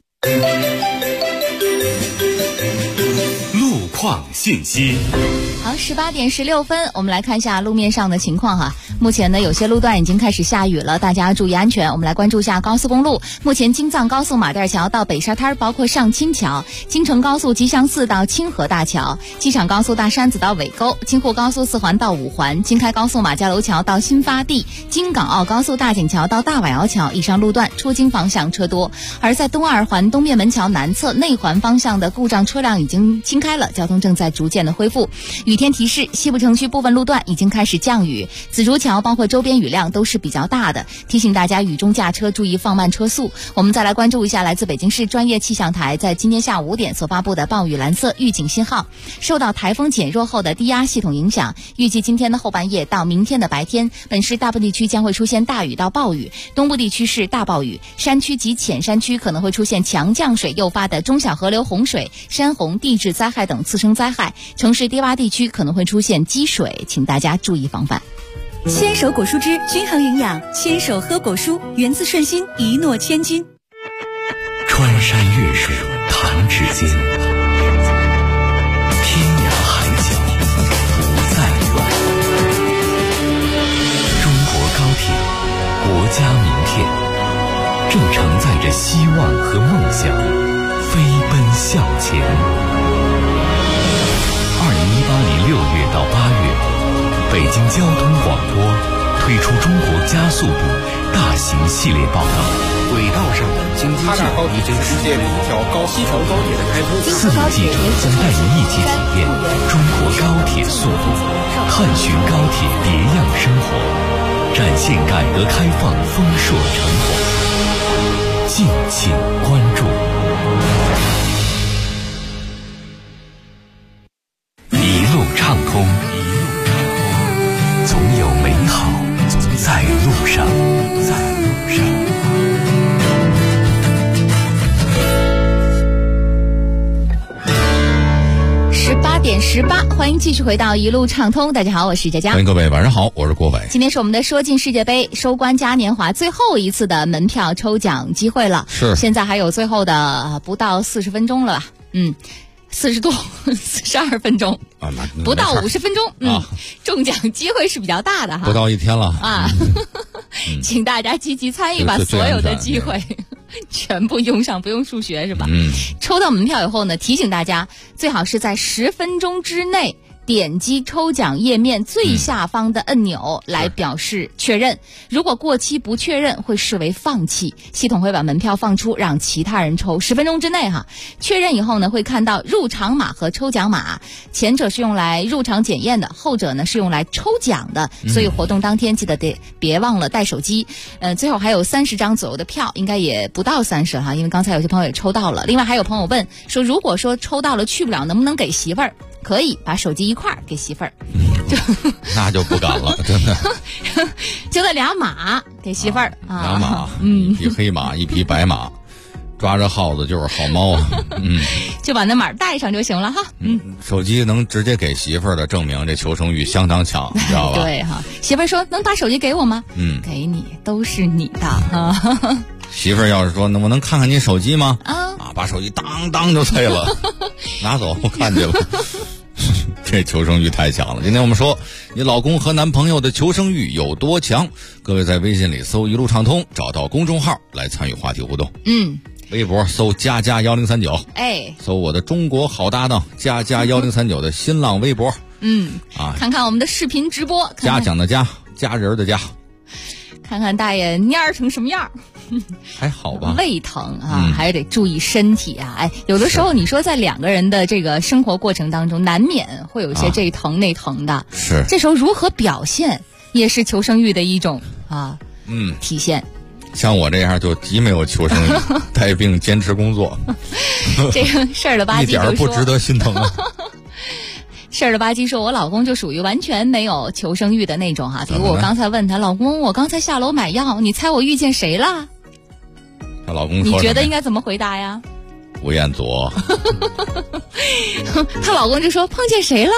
S12: 路况信息。
S6: 好，18点16分，我们来看一下路面上的情况哈。目前呢，有些路段已经开始下雨了，大家注意安全。我们来关注一下高速公路。目前京藏高速马甸桥到北沙滩，包括上清桥；京承高速吉祥寺到清河大桥；机场高速大山子到尾沟；京沪高速4环到5环；京开高速马家楼桥到新发地；京港澳高速大井桥到大瓦窑桥。以上路段出京方向车多，而在东2环东便门桥南侧内环方向的故障车辆已经清开了，交通正在逐渐的恢复。雨天提示，西部城区部分路段已经开始降雨，紫竹桥包括周边雨量都是比较大的，提醒大家雨中驾车注意放慢车速。我们再来关注一下来自北京市专业气象台在今天下午5点所发布的暴雨蓝色预警信号。受到台风减弱后的低压系统影响，预计今天的后半夜到明天的白天，本市大部地区将会出现大雨到暴雨，东部地区是大暴雨，山区及浅山区可能会出现强降水诱发的中小河流洪水、山洪、地质灾害等次生灾害，城市低洼地区可能会出现积水，请大家注意防范。
S23: 牵手果蔬汁均衡营养，牵手喝果蔬，源自顺心，一诺千金。
S11: 穿山越水弹指间，天涯海角不再远。中国高铁，国家名片，正承载着希望和梦想，飞奔向前。2018年6月到8月。北京交通广播推出中国加速度大型系列报道，
S15: 轨道上的经济计划已经实现了一条西成高铁的开通。
S11: 4名记者将带您一起体验中国高铁速度，探寻高铁别样生活，展现改革开放丰硕成果。敬请关注。一路畅通。总有美好在路上，在路上。
S6: 18点18，欢迎继续回到一路畅通。大家好，我是佳佳。
S3: 欢迎各位，晚上好，我是郭伟。
S6: 今天是我们的说进世界杯收官嘉年华最后一次的门票抽奖机会了。
S3: 是，
S6: 现在还有最后的不到40分钟了吧？40多42分钟啊，不到50分钟，中奖机会是比较大的哈，
S3: 不到1天了
S6: 啊，请大家积极参与，把所有的机会全部用上，不用数学是吧？抽到门票以后呢，提醒大家最好是在10分钟之内点击抽奖页面最下方的按钮来表示确认，如果过期不确认会视为放弃，系统会把门票放出让其他人抽。10分钟之内哈，确认以后呢会看到入场码和抽奖码，前者是用来入场检验的，后者呢是用来抽奖的，所以活动当天记得别忘了带手机。最后还有30张左右的票，应该也不到30哈，因为刚才有些朋友也抽到了。另外还有朋友问说，如果说抽到了去不了，能不能给媳妇儿？可以把手机一块儿给媳妇儿，
S3: 那就不敢了，真的。
S6: 就那俩马给媳妇儿
S3: 俩马，一匹黑马，一匹白马，抓着耗子就是好猫啊，
S6: 就把那马带上就行了哈。
S3: 手机能直接给媳妇儿的，证明这求生欲相当强，你知道吧？
S6: 对哈，媳妇儿说能把手机给我吗？给你，都是你的啊。
S3: 媳妇儿要是说能不能看看你手机吗？把手机当当就碎了，拿走，我看见了。这求生欲太强了。今天我们说，你老公和男朋友的求生欲有多强？各位在微信里搜一路畅通，找到公众号来参与话题互动。微博搜加1039，搜我的中国好搭档加1039的新浪微博。
S6: 看看我们的视频直播，
S3: 嘉奖的嘉，家人的家。
S6: 看看大爷蔫儿成什么样。
S3: 还好吧？
S6: 胃疼啊，还是得注意身体啊。哎，有的时候你说在两个人的这个生活过程当中，难免会有一些这疼那疼的。
S3: 是。
S6: 这时候如何表现，也是求生欲的一种体现。
S3: 像我这样就极没有求生欲，带病坚持工作，
S6: 这个事儿了吧唧
S3: 一点不值得心疼啊。
S6: 事儿了吧唧说，我老公就属于完全没有求生欲的那种哈。比如我刚才问他，老公，我刚才下楼买药，你猜我遇见谁了？
S3: 他老公说，
S6: 你觉得应该怎么回答呀？
S3: 吴彦祖。
S6: 她老公就说，碰见谁了？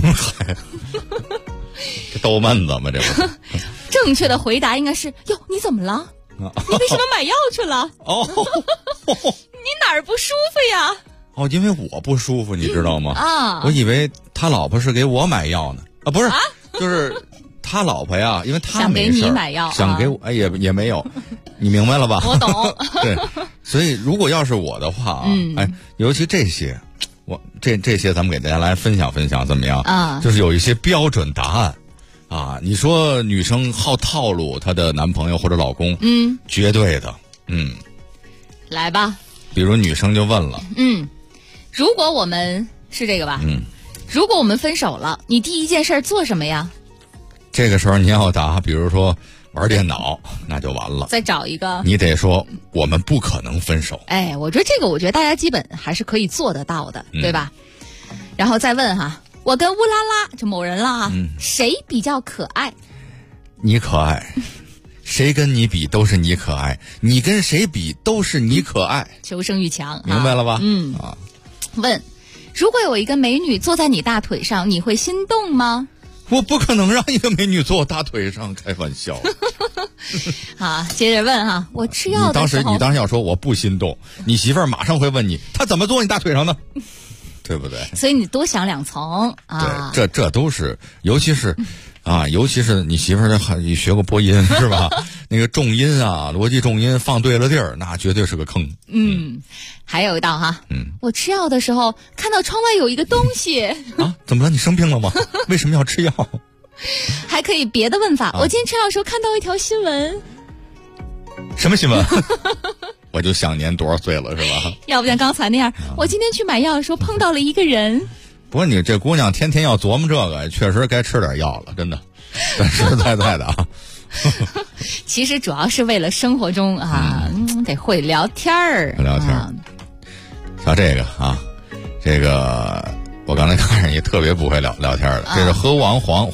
S3: 这逗闷子吗？这不
S6: 正确的回答应该是，哟，你怎么了？你为什么买药去了？你哪儿不舒服呀？
S3: 因为我不舒服，你知道吗？我以为他老婆是给我买药呢。不是，就是他老婆呀，因为他没事
S6: 想给你买药，
S3: 想给我，也没有，你明白了吧？
S6: 我懂。
S3: 对，所以如果要是我的话尤其这些，这些咱们给大家来分享分享，怎么样？就是有一些标准答案。你说女生好套路她的男朋友或者老公，绝对的，
S6: 来吧。
S3: 比如女生就问了，
S6: 如果我们是这个吧，如果我们分手了，你第一件事做什么呀？
S3: 这个时候你要答，比如说玩电脑，那就完了。
S6: 再找一个，
S3: 你得说我们不可能分手。
S6: 哎，我觉得大家基本还是可以做得到的，对吧？然后再问哈。我跟乌拉拉这某人了谁比较可爱？
S3: 你可爱，谁跟你比都是你可爱，你跟谁比都是你可爱。
S6: 求生欲强，
S3: 明白了吧？
S6: 问，如果有一个美女坐在你大腿上，你会心动吗？
S3: 我不可能让一个美女坐我大腿上，开玩笑。
S6: 好，接着问我吃药的时候，
S3: 你当时要说我不心动，你媳妇儿马上会问你，她怎么坐你大腿上呢？对不对？
S6: 所以你多想两层
S3: 对，这都是，尤其是你媳妇儿你学过播音是吧？那个重音逻辑重音放对了地儿，那绝对是个坑。
S6: 还有一道我吃药的时候看到窗外有一个东西
S3: 怎么了？你生病了吗？为什么要吃药？
S6: 还可以别的问法，我今天吃药的时候看到一条新闻。
S3: 什么新闻？我就想年多少岁了是吧？
S6: 要不像刚才那样，我今天去买药的时候碰到了一个人。
S3: 不过你这姑娘天天要琢磨这个，确实该吃点药了，真的，实实在在的
S6: 其实主要是为了生活中得会聊天儿。
S3: 聊天像这个这个我刚才看着也特别不会聊天的，这是和王黄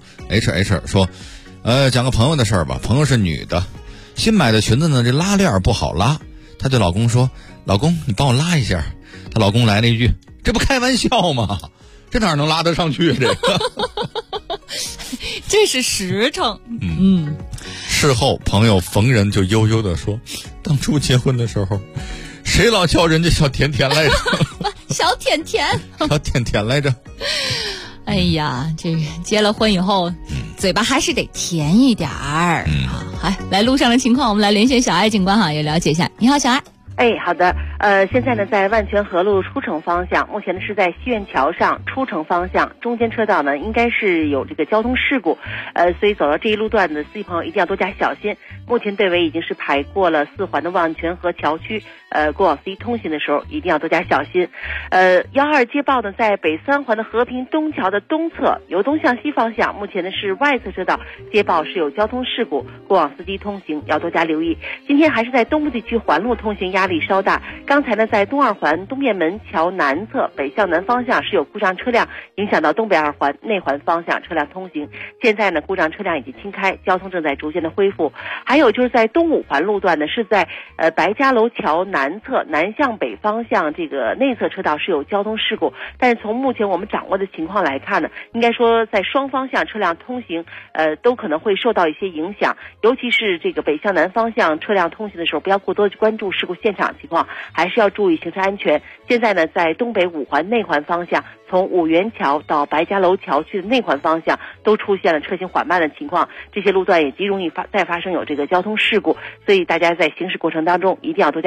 S3: HH 说，讲个朋友的事儿吧。朋友是女的，新买的裙子呢，这拉链不好拉，她对老公说：“老公，你帮我拉一下。”她老公来了一句：“这不开玩笑吗？这哪能拉得上去？这个
S6: 这是实诚。”
S3: 事后朋友逢人就悠悠地说：“当初结婚的时候，谁老叫人家小甜甜来着？
S6: 小甜甜，
S3: 小甜甜来着。”
S6: 哎呀，这个结了婚以后，嘴巴还是得甜一点儿。来路上的情况，我们来连线小爱警官也了解一下。你好，小爱。
S5: 好的。现在呢，在万泉河路出城方向，目前呢是在西苑桥上出城方向，中间车道呢应该是有这个交通事故，所以走到这一路段的司机朋友一定要多加小心。目前队尾已经是排过了4环的万泉河桥区，过往司机通行的时候一定要多加小心。12接报呢，在北3环的和平东桥的东侧，由东向西方向，目前呢是外侧车道接报是有交通事故，过往司机通行要多加留意。今天还是在东部地区环路通行压力稍大。刚才呢，在东2环东便门桥南侧北向南方向是有故障车辆，影响到东北2环内环方向车辆通行。现在呢，故障车辆已经清开，交通正在逐渐的恢复。还有就是在东5环路段呢，是在白家楼桥南侧南向北方向这个内侧车道是有交通事故，但是从目前我们掌握的情况来看呢，应该说在双方向车辆通行都可能会受到一些影响，尤其是这个北向南方向车辆通行的时候，不要过多的关注事故现场情况，还是要注意行车安全。现在呢，在东北5环内环方向，从五元桥到白家楼桥区的内环方向都出现了车行缓慢的情况，这些路段也极容易再发生有这个交通事故，所以大家在行驶过程当中一定要多加小心。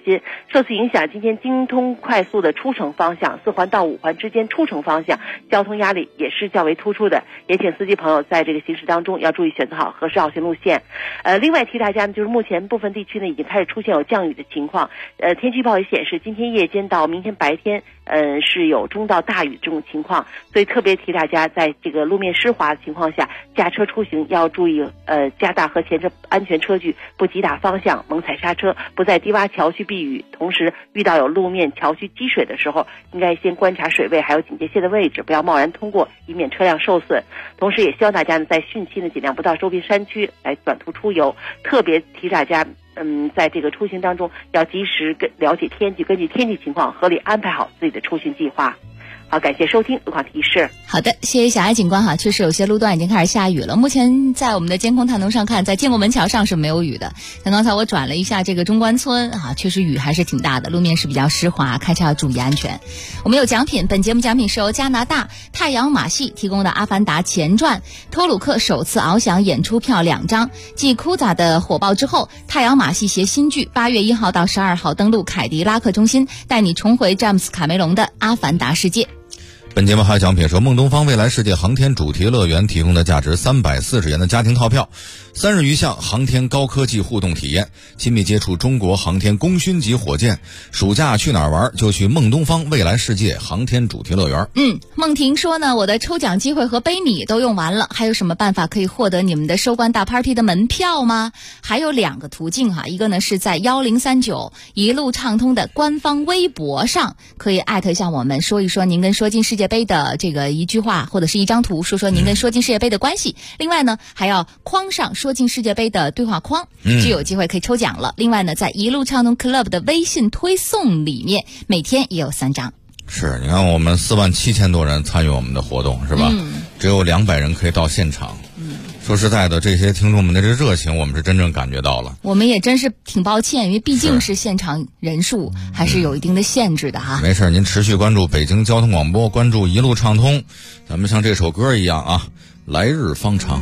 S5: 心。受此影响，今天京通快速的出城方向，4环到5环之间出城方向交通压力也是较为突出的，也请司机朋友在这个行驶当中要注意选择好合适绕行路线。另外提大家呢，就是目前部分地区呢已经开始出现有降雨的情况，天气预报也显示今天夜间到明天白天是有中到大雨这种情况，所以特别提大家在这个路面湿滑的情况下，驾车出行要注意加大和前车安全车距，不急打方向，猛踩刹车，不在低洼桥区避雨。同时遇到有路面桥区积水的时候，应该先观察水位还有警戒线的位置，不要贸然通过，以免车辆受损。同时也希望大家呢在汛期呢尽量不到周边山区来短途出游，特别提大家在这个出行当中要及时了解天气，根据天气情况合理安排好自己的出行计划。好，感谢收听路况提示。
S6: 好的，谢谢小艾警官哈。确实有些路段已经开始下雨了。目前在我们的监控探头上看，在建国门桥上是没有雨的。像刚才我转了一下这个中关村啊，确实雨还是挺大的，路面是比较湿滑，开车要注意安全。我们有奖品，本节目奖品是由加拿大太阳马戏提供的《阿凡达前传》托鲁克首次翱翔演出票2张。继库扎的火爆之后，太阳马戏携新剧8月1号到12号登陆凯迪拉克中心，带你重回詹姆斯卡梅隆的《阿凡达》世界。
S3: 本节目还有奖品是孟东方未来世界航天主题乐园提供的价值340元的家庭套票，3日余项航天高科技互动体验，亲密接触中国航天功勋级火箭。暑假去哪儿玩就去孟东方未来世界航天主题乐园。
S6: 梦婷说呢，我的抽奖机会和杯米都用完了，还有什么办法可以获得你们的收官大 party 的门票吗？还有2个途径哈，一个呢是在1039一路畅通的官方微博上，可以艾特一下我们，说一说您跟说进世界杯的这个一句话或者是一张图，说说您跟说进世界杯的关系。另外呢，还要框上说进世界杯的对话框，就有机会可以抽奖了。另外呢，在一路畅通 Club 的微信推送里面，每天也有3张。
S3: 是，你看我们47000多人参与我们的活动，是吧？只有200人可以到现场。说实在的，这些听众们的这热情，我们是真正感觉到了。
S6: 我们也真是挺抱歉，因为毕竟是现场人数还是有一定的限制的哈。
S3: 没事，您持续关注北京交通广播，关注一路畅通。咱们像这首歌一样啊，来日方长。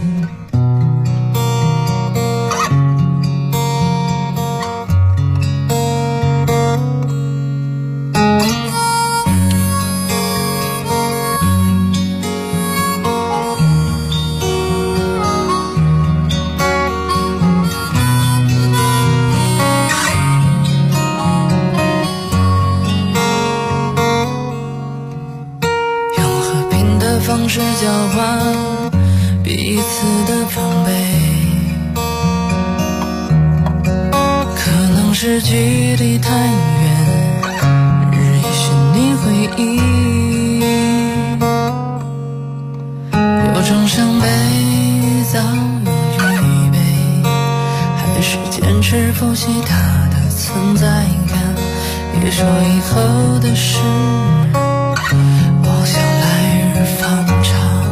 S2: 方式交换彼此的防备，可能是距离太远，日益寻你回忆，有种伤悲早有预备，还是坚持剖析它的存在感，别说以后的事，我想来日方长，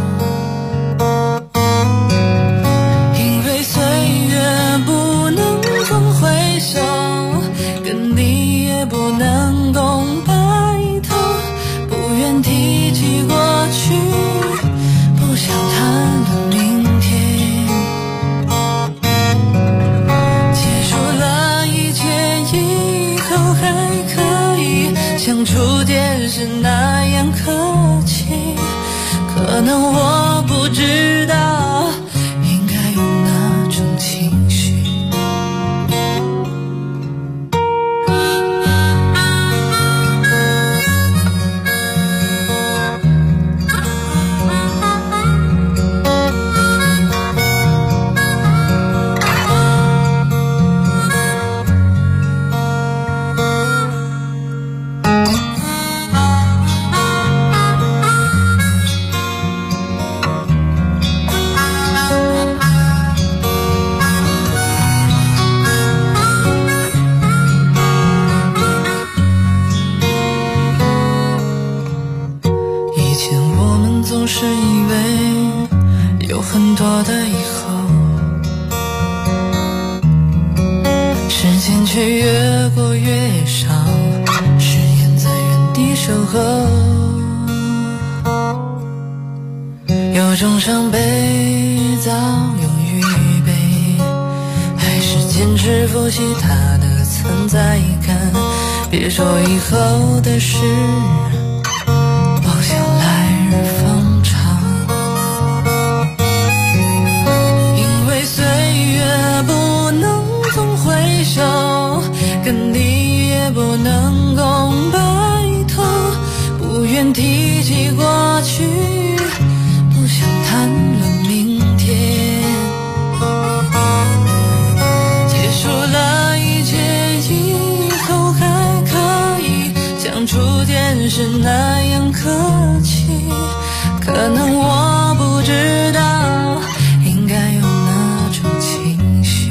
S2: 因为岁月不能总回首，跟你也不能共白头，不愿提起过去，不想谈论明天，结束了一切以后还可以像初见时那样客气，可能我不知道应该有哪种情绪。总是以为有很多的以后，时间却越过越少，誓言在原地守候，有种伤悲早有预备，还是坚持剖析它的存在感， 别说以后的事，妄想来日方长。因为岁月不能总回首，跟你也不能共白头，不愿提起过去，不想谈论明天。结束了一切以后还可以像初见时那样客气，可能我不知道应该有哪种情绪。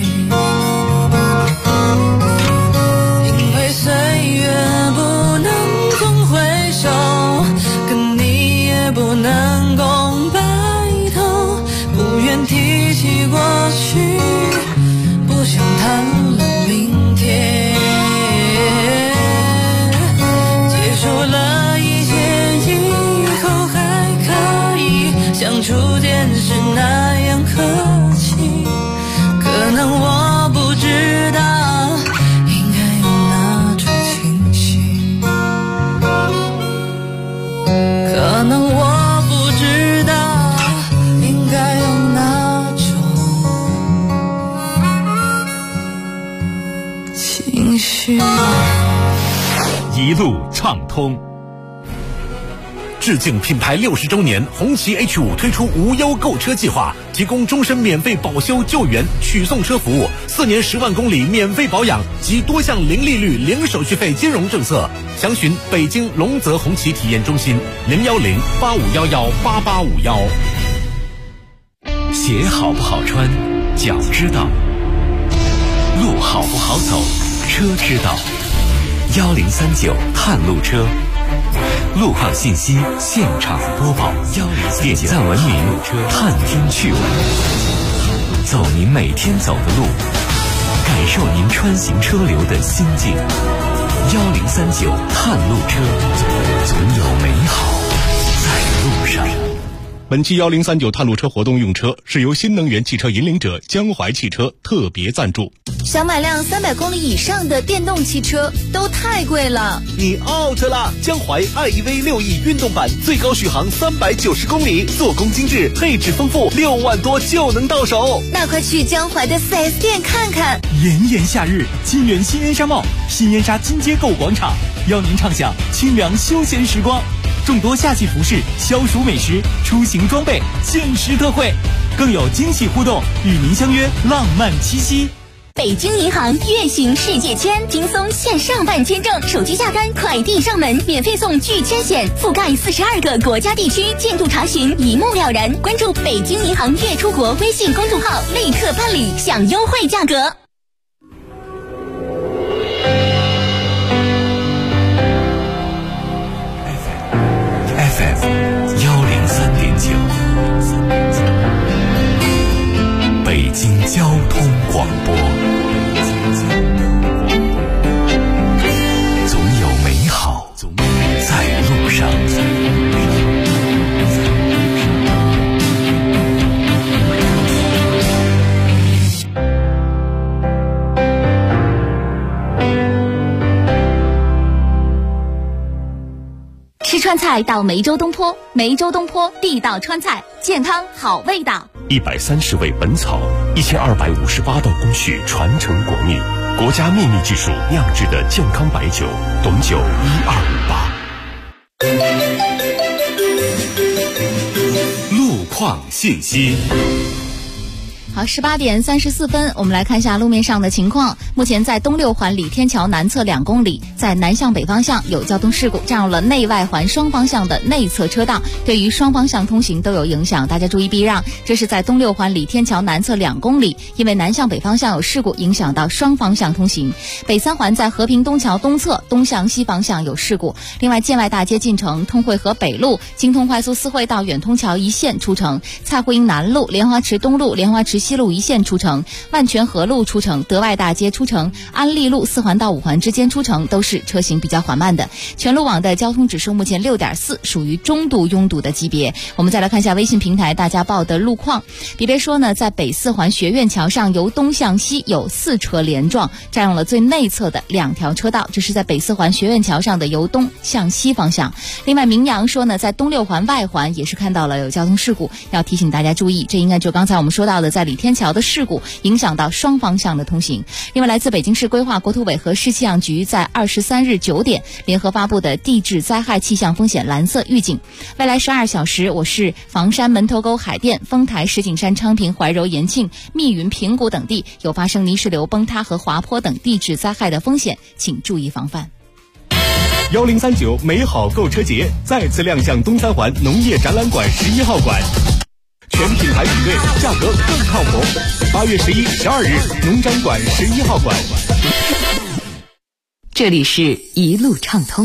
S2: 因为岁月不能总回首，跟你也不能共白头，不愿提起过去，不想谈论明天。结束了一切以后还可以像初见时那样客气，可能我不知道应该有哪种情绪，可能我不知道应该有哪种情绪。
S8: 一路畅通。致敬品牌60周年，红旗 H5 推出无忧购车计划，提供终身免费保修救援、取送车服务，4年10万公里免费保养及多项零利率、零手续费金融政策。详询北京龙泽红旗体验中心010-8511-8851。
S11: 鞋好不好穿，脚知道；路好不好走，车知道。1039探路车，路况信息现场播报，点赞文明，探听趣闻，走您每天走的路，感受您穿行车流的心境。1039探路车，总有美好在路上。
S9: 本期1039探路车活动用车是由新能源汽车引领者江淮汽车特别赞助。
S6: 想买辆300公里以上的电动汽车都太贵了，
S13: 你 out 了！江淮 iEV 6E 运动版最高续航390公里，做工精致，配置丰富，6万多就能到手。
S6: 那快去江淮的 4S 店看看。
S22: 炎炎夏日，金源新燕莎帽、新燕莎金街购广场邀您畅享清凉休闲时光。众多夏季服饰、消暑美食、出行装备限时特惠，更有惊喜互动，与您相约浪漫七夕。
S23: 北京银行月行世界签，轻松线上办签证，手机下单，快递上门，免费送拒签险，覆盖42个国家地区，进度查询一目了然。关注北京银行月出国微信公众号，立刻办理，享优惠价格。
S11: FM 103.9，北京交通广播，总有美好在路上。
S23: 吃川菜到梅州东坡，梅州东坡地道川菜，健康好味道。
S19: 130味本草，1258道工序传承国秘，国家秘密技术酿制的健康白酒，董酒1258。
S4: 路况信息。
S6: 好，18点34分，我们来看一下路面上的情况。目前在东六环李天桥南侧2公里，在南向北方向有交通事故，占用了内外环双方向的内侧车道，对于双方向通行都有影响，大家注意避让。这是在东六环李天桥南侧2公里，因为南向北方向有事故，影响到双方向通行。北三环在和平东桥东侧东向西方向有事故。另外，建外大街进城、通惠河北路、京通快速4惠到远通桥一线出城，蔡胡营南路、莲花池东路、莲花池西路一线出城，万泉河路出城，德外大街出城，安利路4环到5环之间出城都是车行比较缓慢的。全路网的交通指数目前6.4，属于中度拥堵的级别。我们再来看一下微信平台大家报的路况。比别说呢，在北4环学院桥上由东向西有4车连撞，占用了最内侧的2条车道，这是在北4环学院桥上的由东向西方向。另外明阳说呢，在东6环外环也是看到了有交通事故，要提醒大家注意，这应该就刚才我们说到的在李天桥的事故影响到双方向的通行。另外来自北京市规划国土委和市气象局在23日9点联合发布的地质灾害气象风险蓝色预警，未来12小时我市房山、门头沟、海淀、丰台、石景山、昌平、怀柔、延庆、密云、平谷等地有发生泥石流崩塌和滑坡等地质灾害的风险，请注意防范。
S9: 1039美好购车节再次亮相东3环农业展览馆11号馆，全品牌比对，价格更靠谱。8月11、12日，农展馆11号馆。
S14: 这里是一路畅通。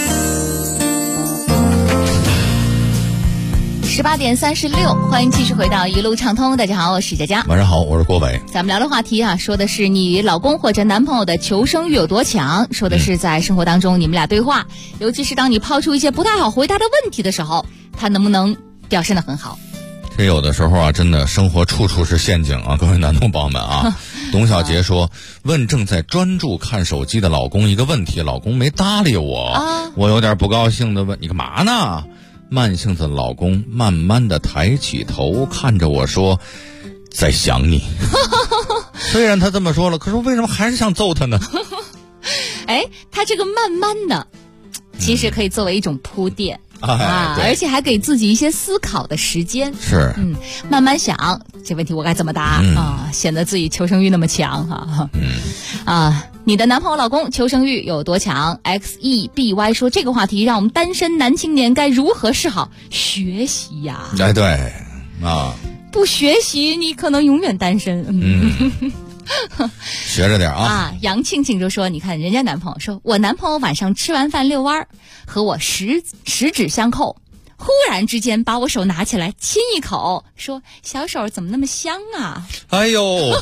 S6: 18点36，欢迎继续回到一路畅通。大家好，我是佳佳。
S3: 晚上好，我是郭伟。
S6: 咱们聊的话题啊，说的是你老公或者男朋友的求生欲有多强，说的是在生活当中你们俩对话，尤其是当你抛出一些不太好回答的问题的时候，他能不能表现得很好。
S3: 这有的时候啊，真的生活处处是陷阱啊，各位男同胞们啊。董小杰说，问正在专注看手机的老公一个问题，老公没搭理我，我有点不高兴的问，你干嘛呢？慢性子老公慢慢的抬起头看着我说，在想你。虽然他这么说了，可是我为什么还是想揍他呢？
S6: 哎，他这个慢慢的其实可以作为一种铺垫而且还给自己一些思考的时间。
S3: 是，
S6: 慢慢想这问题我该怎么答显得自己求生欲那么强你的男朋友老公求生欲有多强 ？XEBY 说这个话题让我们单身男青年该如何是好？学习呀！
S3: 哎，对
S6: 不学习你可能永远单身。
S3: 学着点
S6: 杨庆庆就说，你看人家男朋友说，我男朋友晚上吃完饭遛弯和我十指相扣，忽然之间把我手拿起来亲一口，说小手怎么那么香啊？
S3: 哎呦，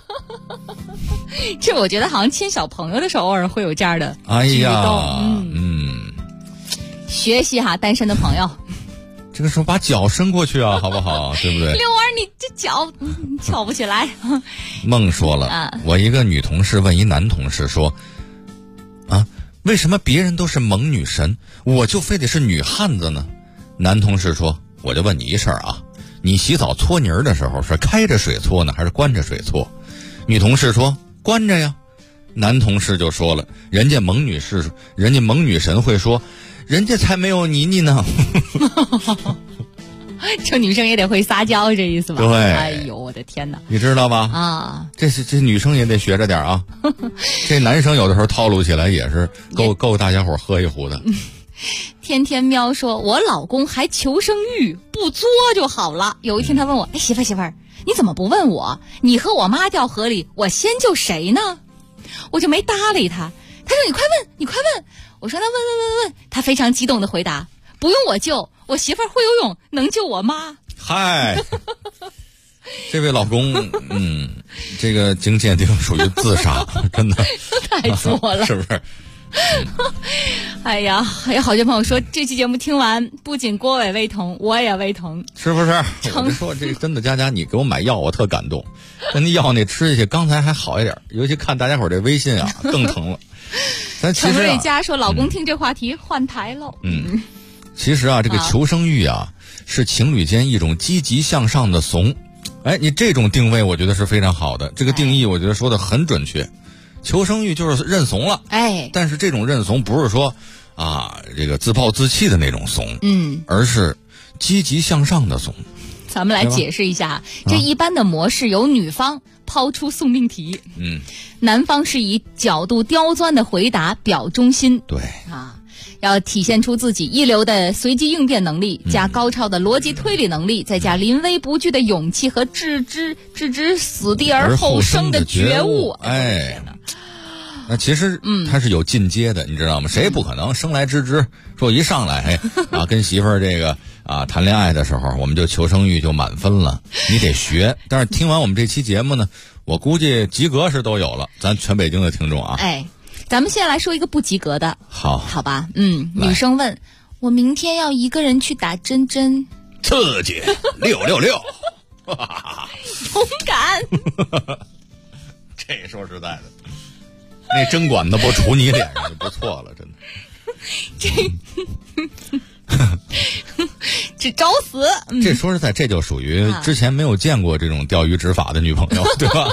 S6: 这我觉得好像亲小朋友的时候偶尔会有这样的举动。学习单身的朋友，
S3: 这个时候把脚伸过去好不好？对不对？
S6: 遛弯你这脚翘不起来。
S3: 梦说了，我一个女同事问一男同事说，为什么别人都是萌女神，我就非得是女汉子呢？男同事说，我就问你一事儿你洗澡搓泥儿的时候是开着水搓呢，还是关着水搓？女同事说，关着呀。男同事就说了，人家萌女神会说，人家才没有泥泥呢。
S6: 这女生也得会撒娇，这意思吧？
S3: 对。
S6: 哎呦，我的天哪！
S3: 你知道吧？这女生也得学着点这男生有的时候套路起来也是够大家伙喝一壶的。
S6: 天天喵说，我老公还求生欲，不作就好了。有一天他问我，媳妇儿，你怎么不问我？你和我妈掉河里，我先救谁呢？我就没搭理他。他说你快问。我说那问。他非常激动的回答，不用我救，我媳妇儿会游泳，能救我妈。
S3: 嗨，这位老公，这个经鉴定属于自杀，真的
S6: 太作了，
S3: 是不是？
S6: 哎呀，还有好些朋友说，这期节目听完，不仅郭伟胃疼，我也胃疼，
S3: 是不是？我就说这个真的，佳佳，你给我买药，我特感动。但那药那吃下去，刚才还好一点，尤其看大家伙这微信更疼了。但其实
S6: 陈瑞佳说，老公听这话题换台喽。
S3: 其实这个求生欲是情侣间一种积极向上的怂。你这种定位我觉得是非常好的，这个定义我觉得说的很准确。求生欲就是认怂了，但是这种认怂不是说这个自暴自弃的那种怂，而是积极向上的怂。
S6: 咱们来解释一下，这一般的模式由女方抛出送命题，男方是以角度刁钻的回答表忠心，
S3: 对
S6: 要体现出自己一流的随机应变能力，加高超的逻辑推理能力，再加临危不惧的勇气和置之死地而后生的觉悟。
S3: 那其实他是有进阶的，你知道吗？谁不可能生来知之，说一上来跟媳妇儿这个谈恋爱的时候我们就求生欲就满分了，你得学。但是听完我们这期节目呢，我估计及格是都有了，咱全北京的听众啊。
S6: 哎，咱们先来说一个不及格的，好吧？女生问我明天要一个人去打针针，
S3: 刺激666，
S6: 同感。
S3: 这说实在的，那针管子不杵你脸上就不错了，真的。
S6: 这找死！
S3: 这说实在，这就属于之前没有见过这种钓鱼执法的女朋友，对吧？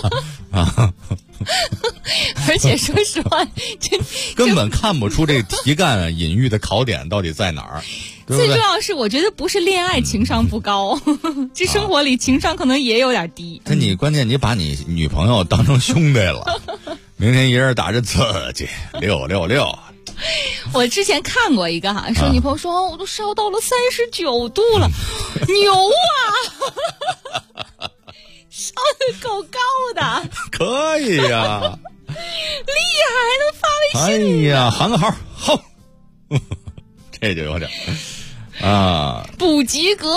S6: 而且说实话，这
S3: 根本看不出这题干隐喻的考点到底在哪儿。对对，
S6: 最重要是，我觉得不是恋爱情商不高，这生活里情商可能也有点低。
S3: 那你关键你把你女朋友当成兄弟了，明天一人打着刺激666。
S6: 我之前看过一个说女朋友说我都烧到了39度了，牛啊，烧得够高的，
S3: 可以呀，
S6: 厉害，还能发微信。
S3: 哎呀，喊个好，好，这就有点
S6: 不及格。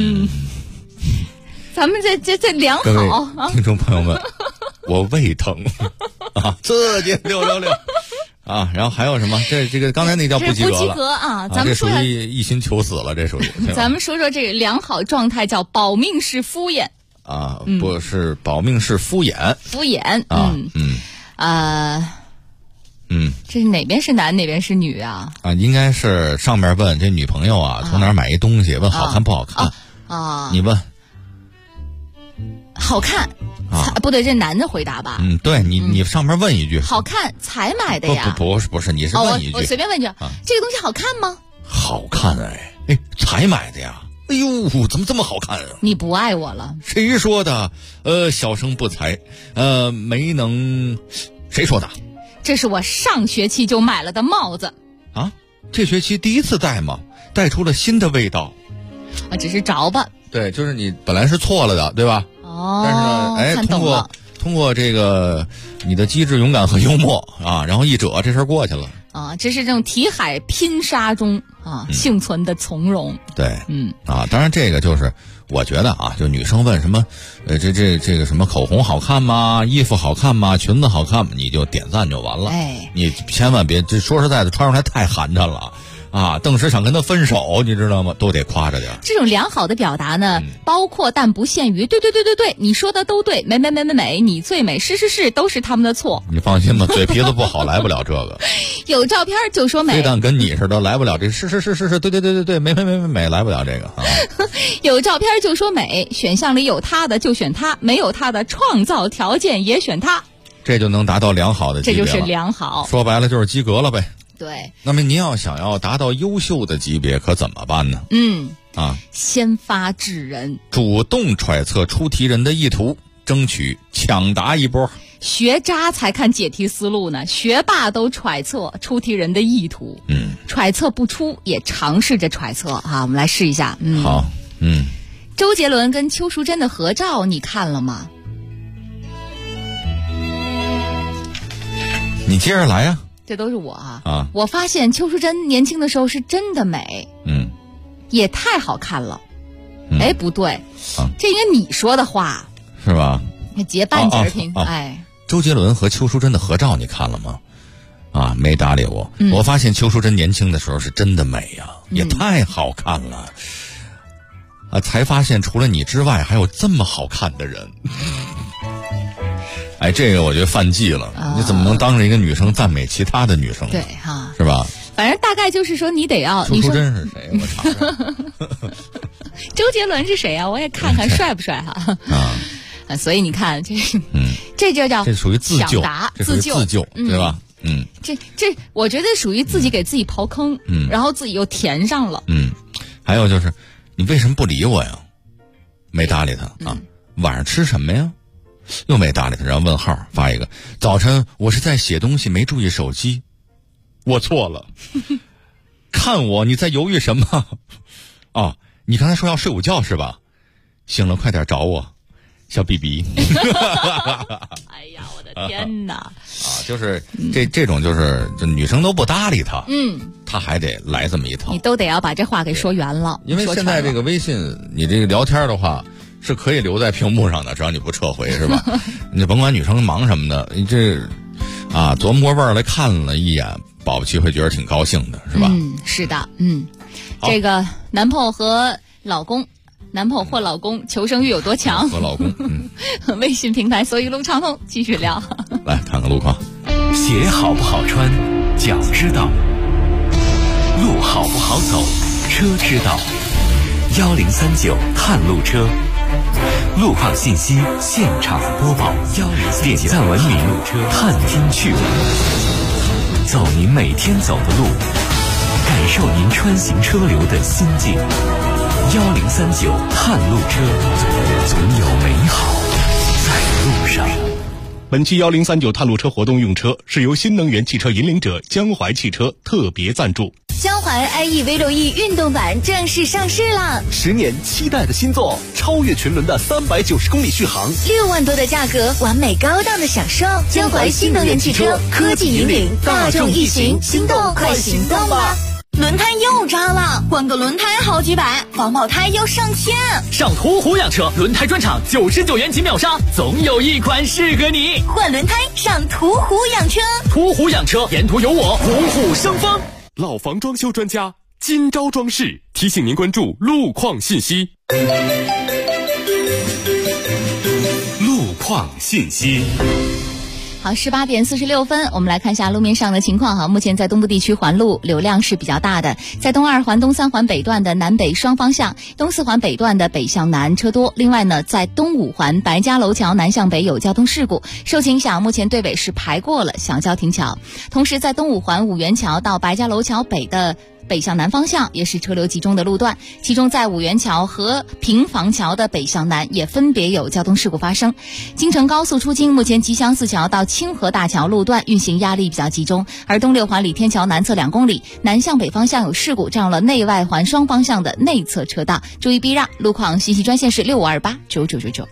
S6: 咱们这良好啊，
S3: 听众朋友们，我胃疼刺激666。然后还有什么？这个刚才那叫不及格了。
S6: 不及格啊！咱们说
S3: 这属于一心求死了，这属于。
S6: 咱们说说这个良好状态叫保命式敷衍
S3: 不是保命式敷衍。
S6: 敷衍这是哪边是男哪边是女啊？
S3: 应该是上面问这女朋友从哪儿买一东西，问好看不好看你问
S6: 好看。不对，这男的回答吧。
S3: 对你上面问一句，
S6: 好看才买的呀？
S3: 不是，你是问一句，
S6: 我随便问一句，这个东西好看吗？
S3: 好看才买的呀？哎呦，怎么这么好看啊？
S6: 你不爱我了？
S3: 谁说的？小生不才，没能。谁说的？
S6: 这是我上学期就买了的帽子
S3: 这学期第一次戴吗？戴出了新的味道。
S6: 只是着吧？
S3: 对，就是你本来是错了的，对吧？但是呢，通过这个你的机智、勇敢和幽默然后一折，这事儿过去了
S6: 这是这种题海拼杀中幸存的从容。
S3: 对，当然这个就是我觉得就女生问什么，这个什么口红好看吗？衣服好看吗？裙子好看吗？你就点赞就完了。你千万别，这说实在的，穿出来太寒碜了。顿时想跟他分手，你知道吗？都得夸着点。
S6: 这种良好的表达呢，包括但不限于对，你说的都对，美，你最美，是，都是他们的错。
S3: 你放心吧，嘴皮子不好，来不了这个。
S6: 有照片就说美，
S3: 非但跟你似的，来不了这是，对，美，来不了这个
S6: 有照片就说美，选项里有他的就选他，没有他的创造条件也选他，
S3: 这就能达到良好的级别了。
S6: 这就是良好，
S3: 说白了就是及格了呗。
S6: 对，
S3: 那么您要想要达到优秀的级别，可怎么办呢？
S6: 先发制人，
S3: 主动揣测出题人的意图，争取抢答一波。
S6: 学渣才看解题思路呢，学霸都揣测出题人的意图。揣测不出也尝试着揣测我们来试一下。
S3: 好，
S6: 周杰伦跟邱淑贞的合照你看了吗？
S3: 你接着来呀。
S6: 这都是我我发现邱淑贞年轻的时候是真的美，也太好看了。不对，这应该你说的话
S3: 是吧？
S6: 结半截听。
S3: 周杰伦和邱淑贞的合照你看了吗？没搭理我。我发现邱淑贞年轻的时候是真的美呀，也太好看了。才发现除了你之外还有这么好看的人。这个我觉得犯忌了。你怎么能当着一个女生赞美其他的女生？
S6: 对
S3: 是吧？
S6: 反正大概就是说你得要。
S3: 邱淑贞是谁？我查查。
S6: 周杰伦是谁啊？我也看看帅不帅所以你看这就叫
S3: 这属于自救，
S6: 自救，
S3: 对吧？
S6: 这我觉得属于自己给自己刨坑，然后自己又填上了。
S3: 还有就是你为什么不理我呀？没搭理他晚上吃什么呀？又没搭理他，然后问号发一个，早晨我是在写东西没注意手机，我错了。看我你在犹豫什么？你刚才说要睡午觉是吧？醒了快点找我， 小 BB。
S6: 哎呀，我的天哪！
S3: 就是这种就是女生都不搭理他，他还得来这么一套，
S6: 你都得要把这话给说圆了。
S3: 因为现在这个微信，你这个聊天的话是可以留在屏幕上的，只要你不撤回，是吧？你甭管女生忙什么的，你这琢磨过味儿来看了一眼，保不齐会觉得挺高兴的，是吧？
S6: 是的，这个男朋友或老公求生欲有多强？
S3: 和老公，
S6: 微信平台搜一路畅通，继续聊。
S3: 来看看路况。
S11: 鞋好不好穿，脚知道；路好不好走，车知道。1039探路车，路况信息现场播报。点赞文明，探听趣闻，走您每天走的路，感受您穿行车流的心境。1039探路车，总有美好在路上。
S9: 本期1039探路车活动用车是由新能源汽车引领者江淮汽车特别赞助。
S23: 江淮 iE-V6E 运动版正式上市了
S13: ，10年期待的新作，超越群伦的390公里续航
S23: ，6万多的价格，完美高档的享受。江淮新能源汽车，科技引领大众一行，心动快行动吧！轮胎又扎了，换个轮胎好几百，防爆胎要上千。
S16: 上途虎养车轮胎专场，99元起秒杀，总有一款适合你。
S23: 换轮胎上途虎养车，
S16: 途虎养车，沿途有我，虎虎生风。
S19: 老房装修专家金招装饰提醒您关注路况信息。
S11: 路况信息。
S6: 好，18点46分，我们来看一下路面上的情况哈。目前在东部地区环路流量是比较大的，在东2环、东3环北段的南北双方向，东4环北段的北向南车多。另外呢，在东5环白家楼桥南向北有交通事故，受其影响，目前对北是排过了小交亭桥。同时，在东5环五元桥到白家楼桥北的北向南方向也是车流集中的路段，其中在五元桥和平房桥的北向南也分别有交通事故发生。京承高速出京，目前吉祥寺桥到清河大桥路段运行压力比较集中，而东6环李天桥南侧2公里南向北方向有事故，占用了内外环双方向的内侧车道，注意避让。路况信息专线是65289999。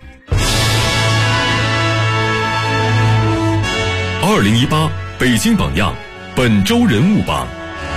S19: 2018北京榜样本周人物榜。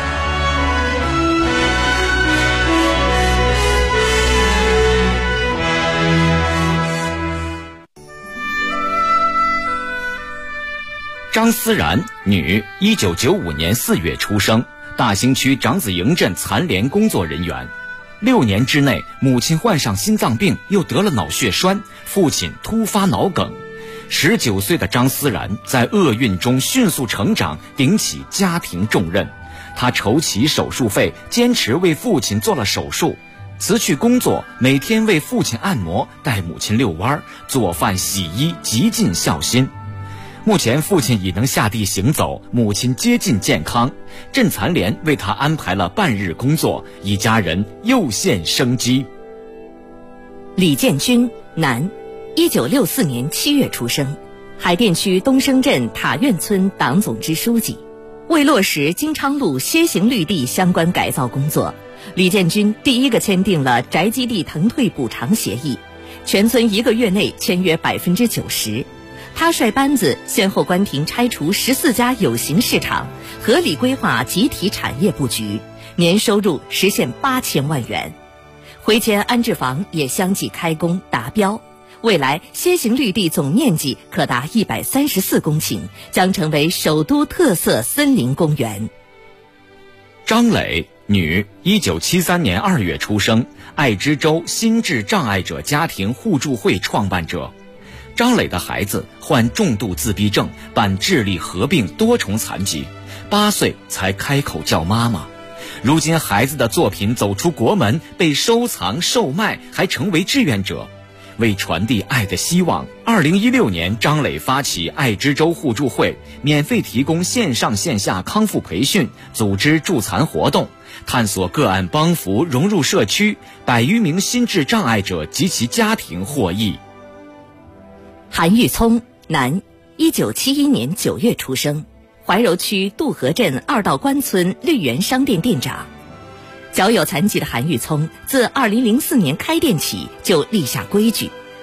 S7: 张思然，女，1995年4月出生，大兴区长子营镇残联工作人员。6年之内，母亲患上心脏病，又得了脑血栓，父亲突发脑梗。19岁的张思然在厄运中迅速成长，顶起家庭重任。他筹齐手术费，坚持为父亲做了手术。辞去工作，每天为父亲按摩，带母亲遛弯，做饭洗衣，极尽孝心。目前父亲已能下地行走，母亲接近健康。镇残联为他安排了半日工作，一家人又现生机。
S14: 李建军，男，1964年7月出生，海淀区东升镇塔院村党总支书记。为落实金昌路歇行绿地相关改造工作，李建军第一个签订了宅基地腾退补偿协议，全村1个月内签约90%。他率班子先后关停拆除14家有形市场，合理规划集体产业布局，年收入实现8000万元。回迁安置房也相继开工达标，未来歇行绿地总面积可达134公顷，将成为首都特色森林公园。
S7: 张磊，女，1973年2月出生，爱知州心智障碍者家庭互助会创办者。张磊的孩子患重度自闭症，伴智力合并多重残疾，8岁才开口叫妈妈。如今孩子的作品走出国门，被收藏售卖，还成为志愿者。为传递爱的希望，2016年张磊发起爱知州互助会，免费提供线上线下康复培训，组织助残活动，探索个案帮扶融入社区，100余名心智障碍者及其家庭获益。
S14: 韩玉聪，男，1971年9月出生，怀柔区渡河镇2道关村绿园商店店长。脚有残疾的韩玉聪自2004年开店起就立下规矩，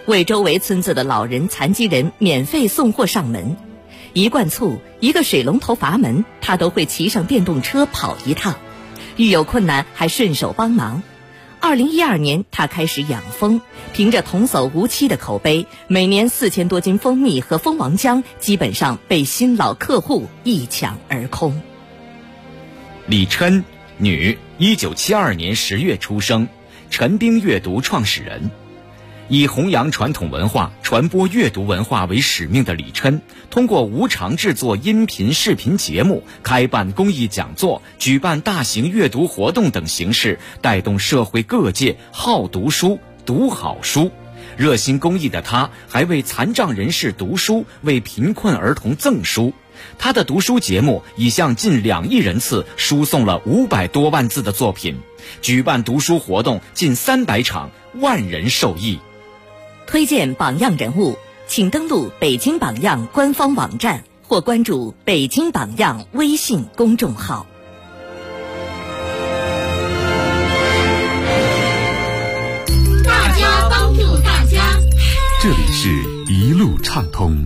S14: 为周围村子的老人、残疾人免费送货上门。一罐醋、一个水龙头阀门，他都会骑上电动车跑一趟，遇有困难还顺手帮忙。2012年，他开始养蜂，凭着童叟无欺的口碑，每年4000多斤蜂蜜和蜂王浆基本上被新老客户一抢而空。
S7: 李琛，女，1972年10月出生，陈冰阅读创始人。以弘扬传统文化、传播阅读文化为使命的李琛，通过无偿制作音频、视频节目、开办公益讲座、举办大型阅读活动等形式，带动社会各界好读书、读好书。热心公益的他，还为残障人士读书，为贫困儿童赠书。他的读书节目已向近2亿人次输送了500多万字的作品，举办读书活动近300场，万人受益。
S14: 推荐榜样人物，请登录北京榜样官方网站或关注北京榜样微信公众号。
S11: 大家帮助大家，
S12: 这里是一路畅通。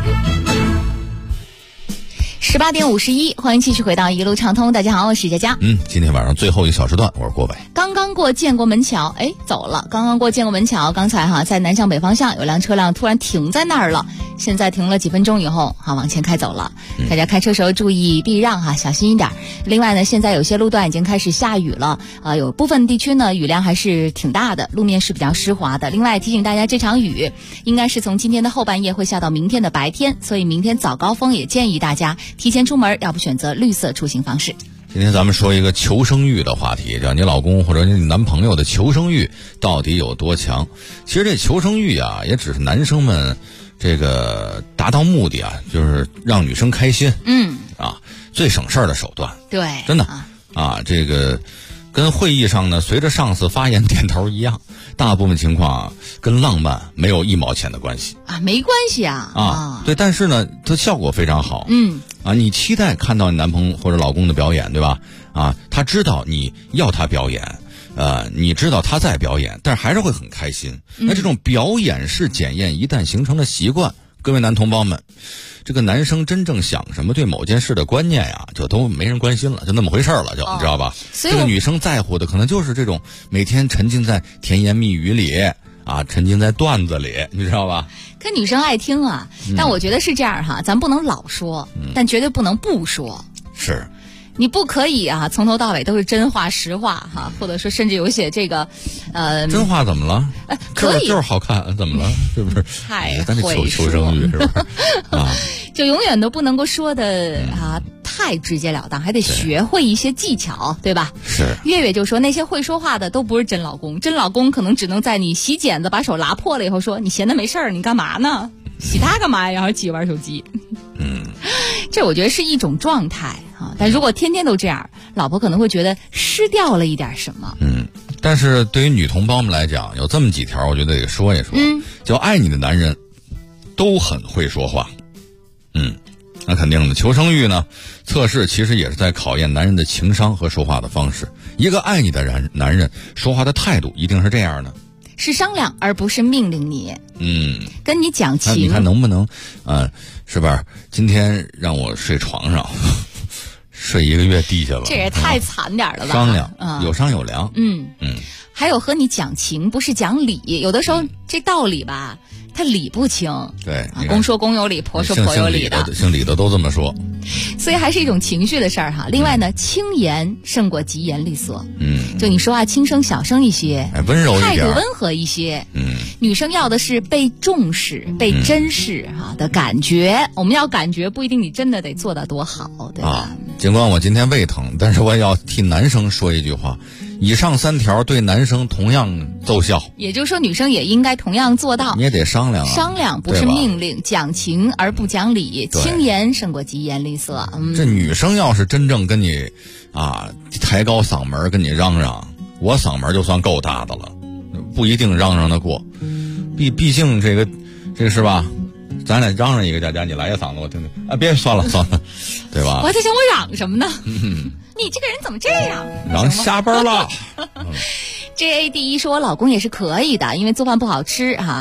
S6: 18点51，欢迎继续回到一路畅通。大家好，我是佳佳。
S3: 今天晚上最后一小时段，我是郭伟。
S6: 刚刚过建国门桥，走了。刚刚过建国门桥，刚才在南向北方向有辆车辆突然停在那儿了，现在停了几分钟以后，往前开走了。大家开车时候注意避让小心一点。另外呢，现在有些路段已经开始下雨了，有部分地区呢雨量还是挺大的，路面是比较湿滑的。另外提醒大家，这场雨应该是从今天的后半夜会下到明天的白天，所以明天早高峰也建议大家提前出门，要不选择绿色出行方式。
S3: 今天咱们说一个求生欲的话题，叫你老公或者你男朋友的求生欲到底有多强。其实这求生欲也只是男生们这个达到目的就是让女生开心，最省事儿的手段。
S6: 对，
S3: 真的这个跟会议上呢随着上司发言点头一样，大部分情况跟浪漫没有1毛钱的关系
S6: 没关系
S3: 对，但是呢它效果非常好。你期待看到你男朋友或者老公的表演，对吧？他知道你要他表演，你知道他在表演，但是还是会很开心。那这种表演式检验一旦形成了习惯，各位男同胞们，这个男生真正想什么，对某件事的观念就都没人关心了，就那么回事了，你知道吧？这个女生在乎的可能就是这种每天沉浸在甜言蜜语里沉浸在段子里，你知道吧？
S6: 可女生爱听但我觉得是这样咱不能老说，但绝对不能不说。
S3: 是，
S6: 你不可以从头到尾都是真话实话或者说甚至有些这个
S3: 真话怎么了？
S6: 可以
S3: 就是好看，怎么了？是不是？
S6: 太
S3: 咱这求生欲是不是？
S6: 就永远都不能够说的太直截了当，还得学会一些技巧，对吧？
S3: 是。
S6: 月月就说那些会说话的都不是真老公，真老公可能只能在你洗剪子把手拉破了以后说你闲的没事儿，你干嘛呢？洗它干嘛呀？然后继续玩手机。这我觉得是一种状态但如果天天都这样，老婆可能会觉得失掉了一点什么。
S3: 但是对于女同胞们来讲，有这么几条我觉得得说一说。就爱你的男人都很会说话。那肯定的，求生欲呢测试其实也是在考验男人的情商和说话的方式。一个爱你的男人说话的态度一定是这样的，
S6: 是商量而不是命令你。跟你讲情，
S3: 你看能不能是吧？今天让我睡床上睡1个月地下了，
S6: 这也太惨点了吧？
S3: 商量有商有量。
S6: 还有和你讲情不是讲理，有的时候这道理吧他理不清。
S3: 对，
S6: 公说公有理，婆说婆有理的，
S3: 姓李的都这么说。
S6: 所以还是一种情绪的事儿另外呢，轻言胜过疾言厉色。就你说话轻声小声一些，
S3: 温柔一点，
S6: 态度温和一些。女生要的是被重视、被珍视的感觉。我们要感觉，不一定你真的得做到多好，对吧？
S3: 尽管我今天胃疼，但是我也要替男生说一句话：以上3条对男生同样奏效。也就是说，女生也应该同样做到。你也得商量
S6: 商量不是命令，讲情而不讲理，轻言胜过疾言厉色。
S3: 这女生要是真正跟你抬高嗓门跟你嚷嚷，我嗓门就算够大的了，不一定嚷嚷得过。毕竟这个是吧？咱俩嚷嚷一个，佳佳你来一嗓子我听听别算了，对吧？
S6: 我还在想我嚷什么呢？你这个人怎么这样？
S3: 嚷下班了。
S6: JAD1 说我老公也是可以的，因为做饭不好吃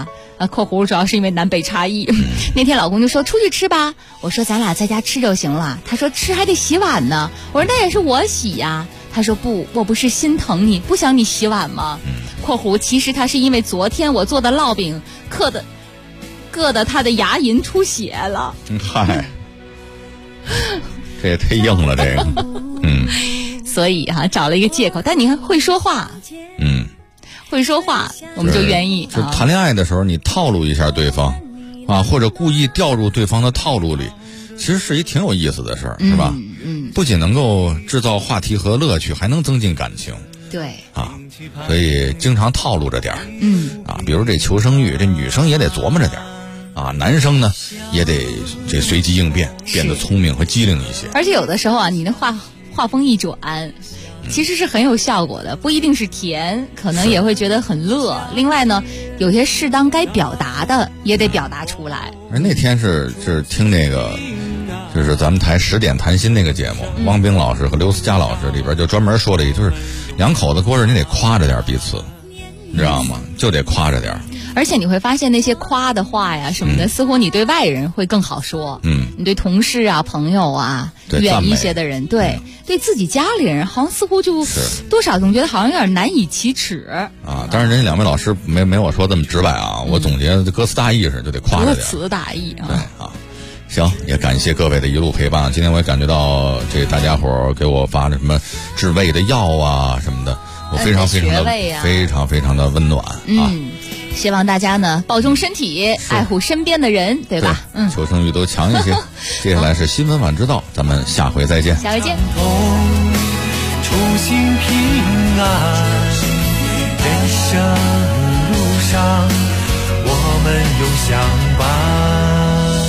S6: 括弧主要是因为南北差异。那天老公就说出去吃吧，我说咱俩在家吃就行了。他说吃还得洗碗呢，我说那也是我洗呀。他说不，我不是心疼你，不想你洗碗吗？括弧其实他是因为昨天我做的烙饼硌得他的牙龈出血了。
S3: 嗨，这也忒硬了，这个。
S6: 所以找了一个借口，但你看会说话，会说话，我们就愿意。
S3: 就谈恋爱的时候，你套路一下对方，或者故意掉入对方的套路里，其实是一挺有意思的事儿，是吧？不仅能够制造话题和乐趣，还能增进感情。
S6: 对
S3: 所以经常套路着点儿。比如这求生欲，这女生也得琢磨着点儿。男生呢也得这随机应变，变得聪明和机灵一些。
S6: 而且有的时候你的话锋一转，其实是很有效果的，不一定是甜，可能也会觉得很乐。另外呢，有些适当该表达的也得表达出来。
S3: 而那天是听那个，就是咱们台10点谈心那个节目，汪冰老师和刘思佳老师里边就专门说了一句，就是两口子过日你得夸着点彼此，你知道吗？就得夸着点。
S6: 而且你会发现那些夸的话呀什么的，似乎你对外人会更好说。你对同事啊、朋友啊、远一些的人，对自己家里人，好像似乎就多少总觉得好像有点难以启齿。
S3: 当然人家两位老师没我说这么直白我总结歌词大意是就得夸着点。歌
S6: 词大意
S3: 对行，也感谢各位的一路陪伴。今天我也感觉到这大家伙给我发的什么治胃的药啊什么的，我非常非常的温暖
S6: 希望大家呢保重身体，爱护身边的人，对吧？
S3: 求生欲都强一些。接下来是新闻晚知道，咱们下回再见。
S6: 下回见。
S2: 初心平安，人生路上我们永相伴。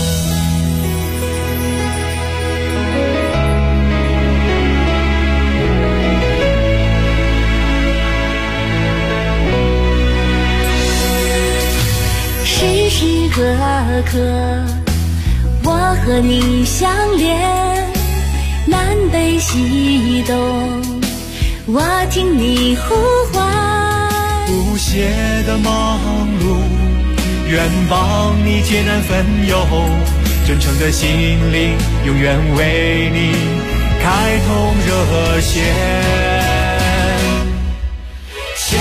S23: 时时刻刻我和你相连，南北西东我听你呼唤。
S2: 不懈的忙碌，愿帮你解难分忧，真诚的心灵永远为你开通热线。相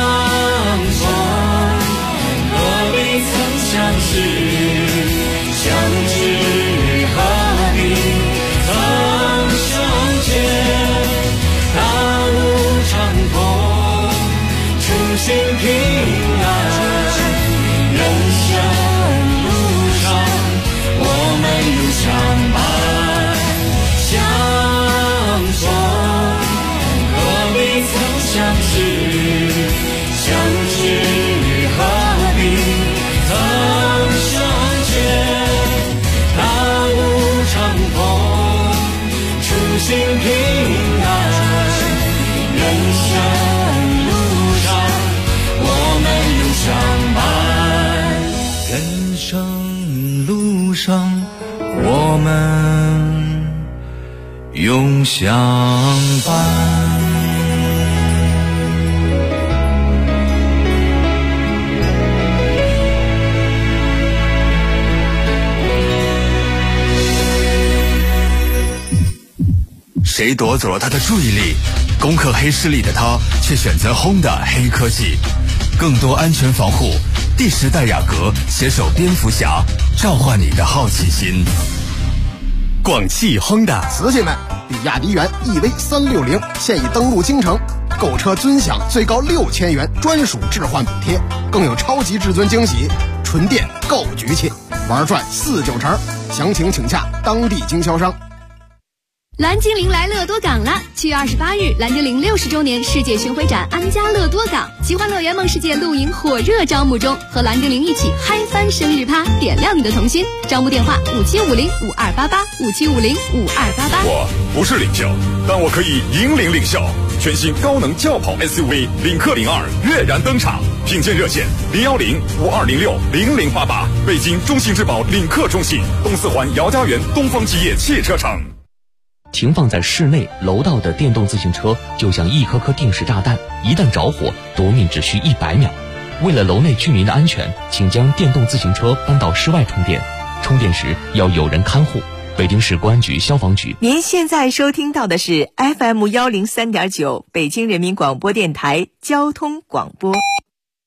S2: 逢何必曾相识，相知何必曾相见。大路长空，初心平安，人生路上我们永相伴。相逢何必曾相识，相知何必曾相见。大路长空，初心平安，人生路上我们永相伴。人生路上我们永相伴。
S18: 谁夺走了他的注意力？攻克黑势力的他却选择 Honda 黑科技，更多安全防护。第10代雅阁携手蝙蝠侠，召唤你的好奇心。
S8: 广汽 Honda，
S20: 瓷器们，比亚迪元 EV360现已登陆京城，购车尊享最高6000元专属置换补贴，更有超级至尊惊喜，纯电够局气，玩转4-9成。详情请洽当地经销商。
S23: 蓝精灵来乐多港了！7月28日，蓝精灵60周年世界巡回展安家乐多港奇幻乐园梦世界露营火热招募中，和蓝精灵一起嗨翻生日趴，点亮你的童心。招募电话5750-5288，5750-5288。
S21: 我不是领袖，但我可以引领领袖。全新高能轿跑 SUV 领克02跃然登场，品鉴热线010-5206-0088，北京中信质保领克中信，东四环姚家园东方企业汽车城。
S24: 停放在室内楼道的电动自行车就像一颗颗定时炸弹，一旦着火夺命只需100秒。 为了楼内居民的安全，请将电动自行车搬到室外充电，充电时要有人看护。北京市公安局消防局。
S1: 您现在收听到的是 FM103.9 北京人民广播电台交通广播。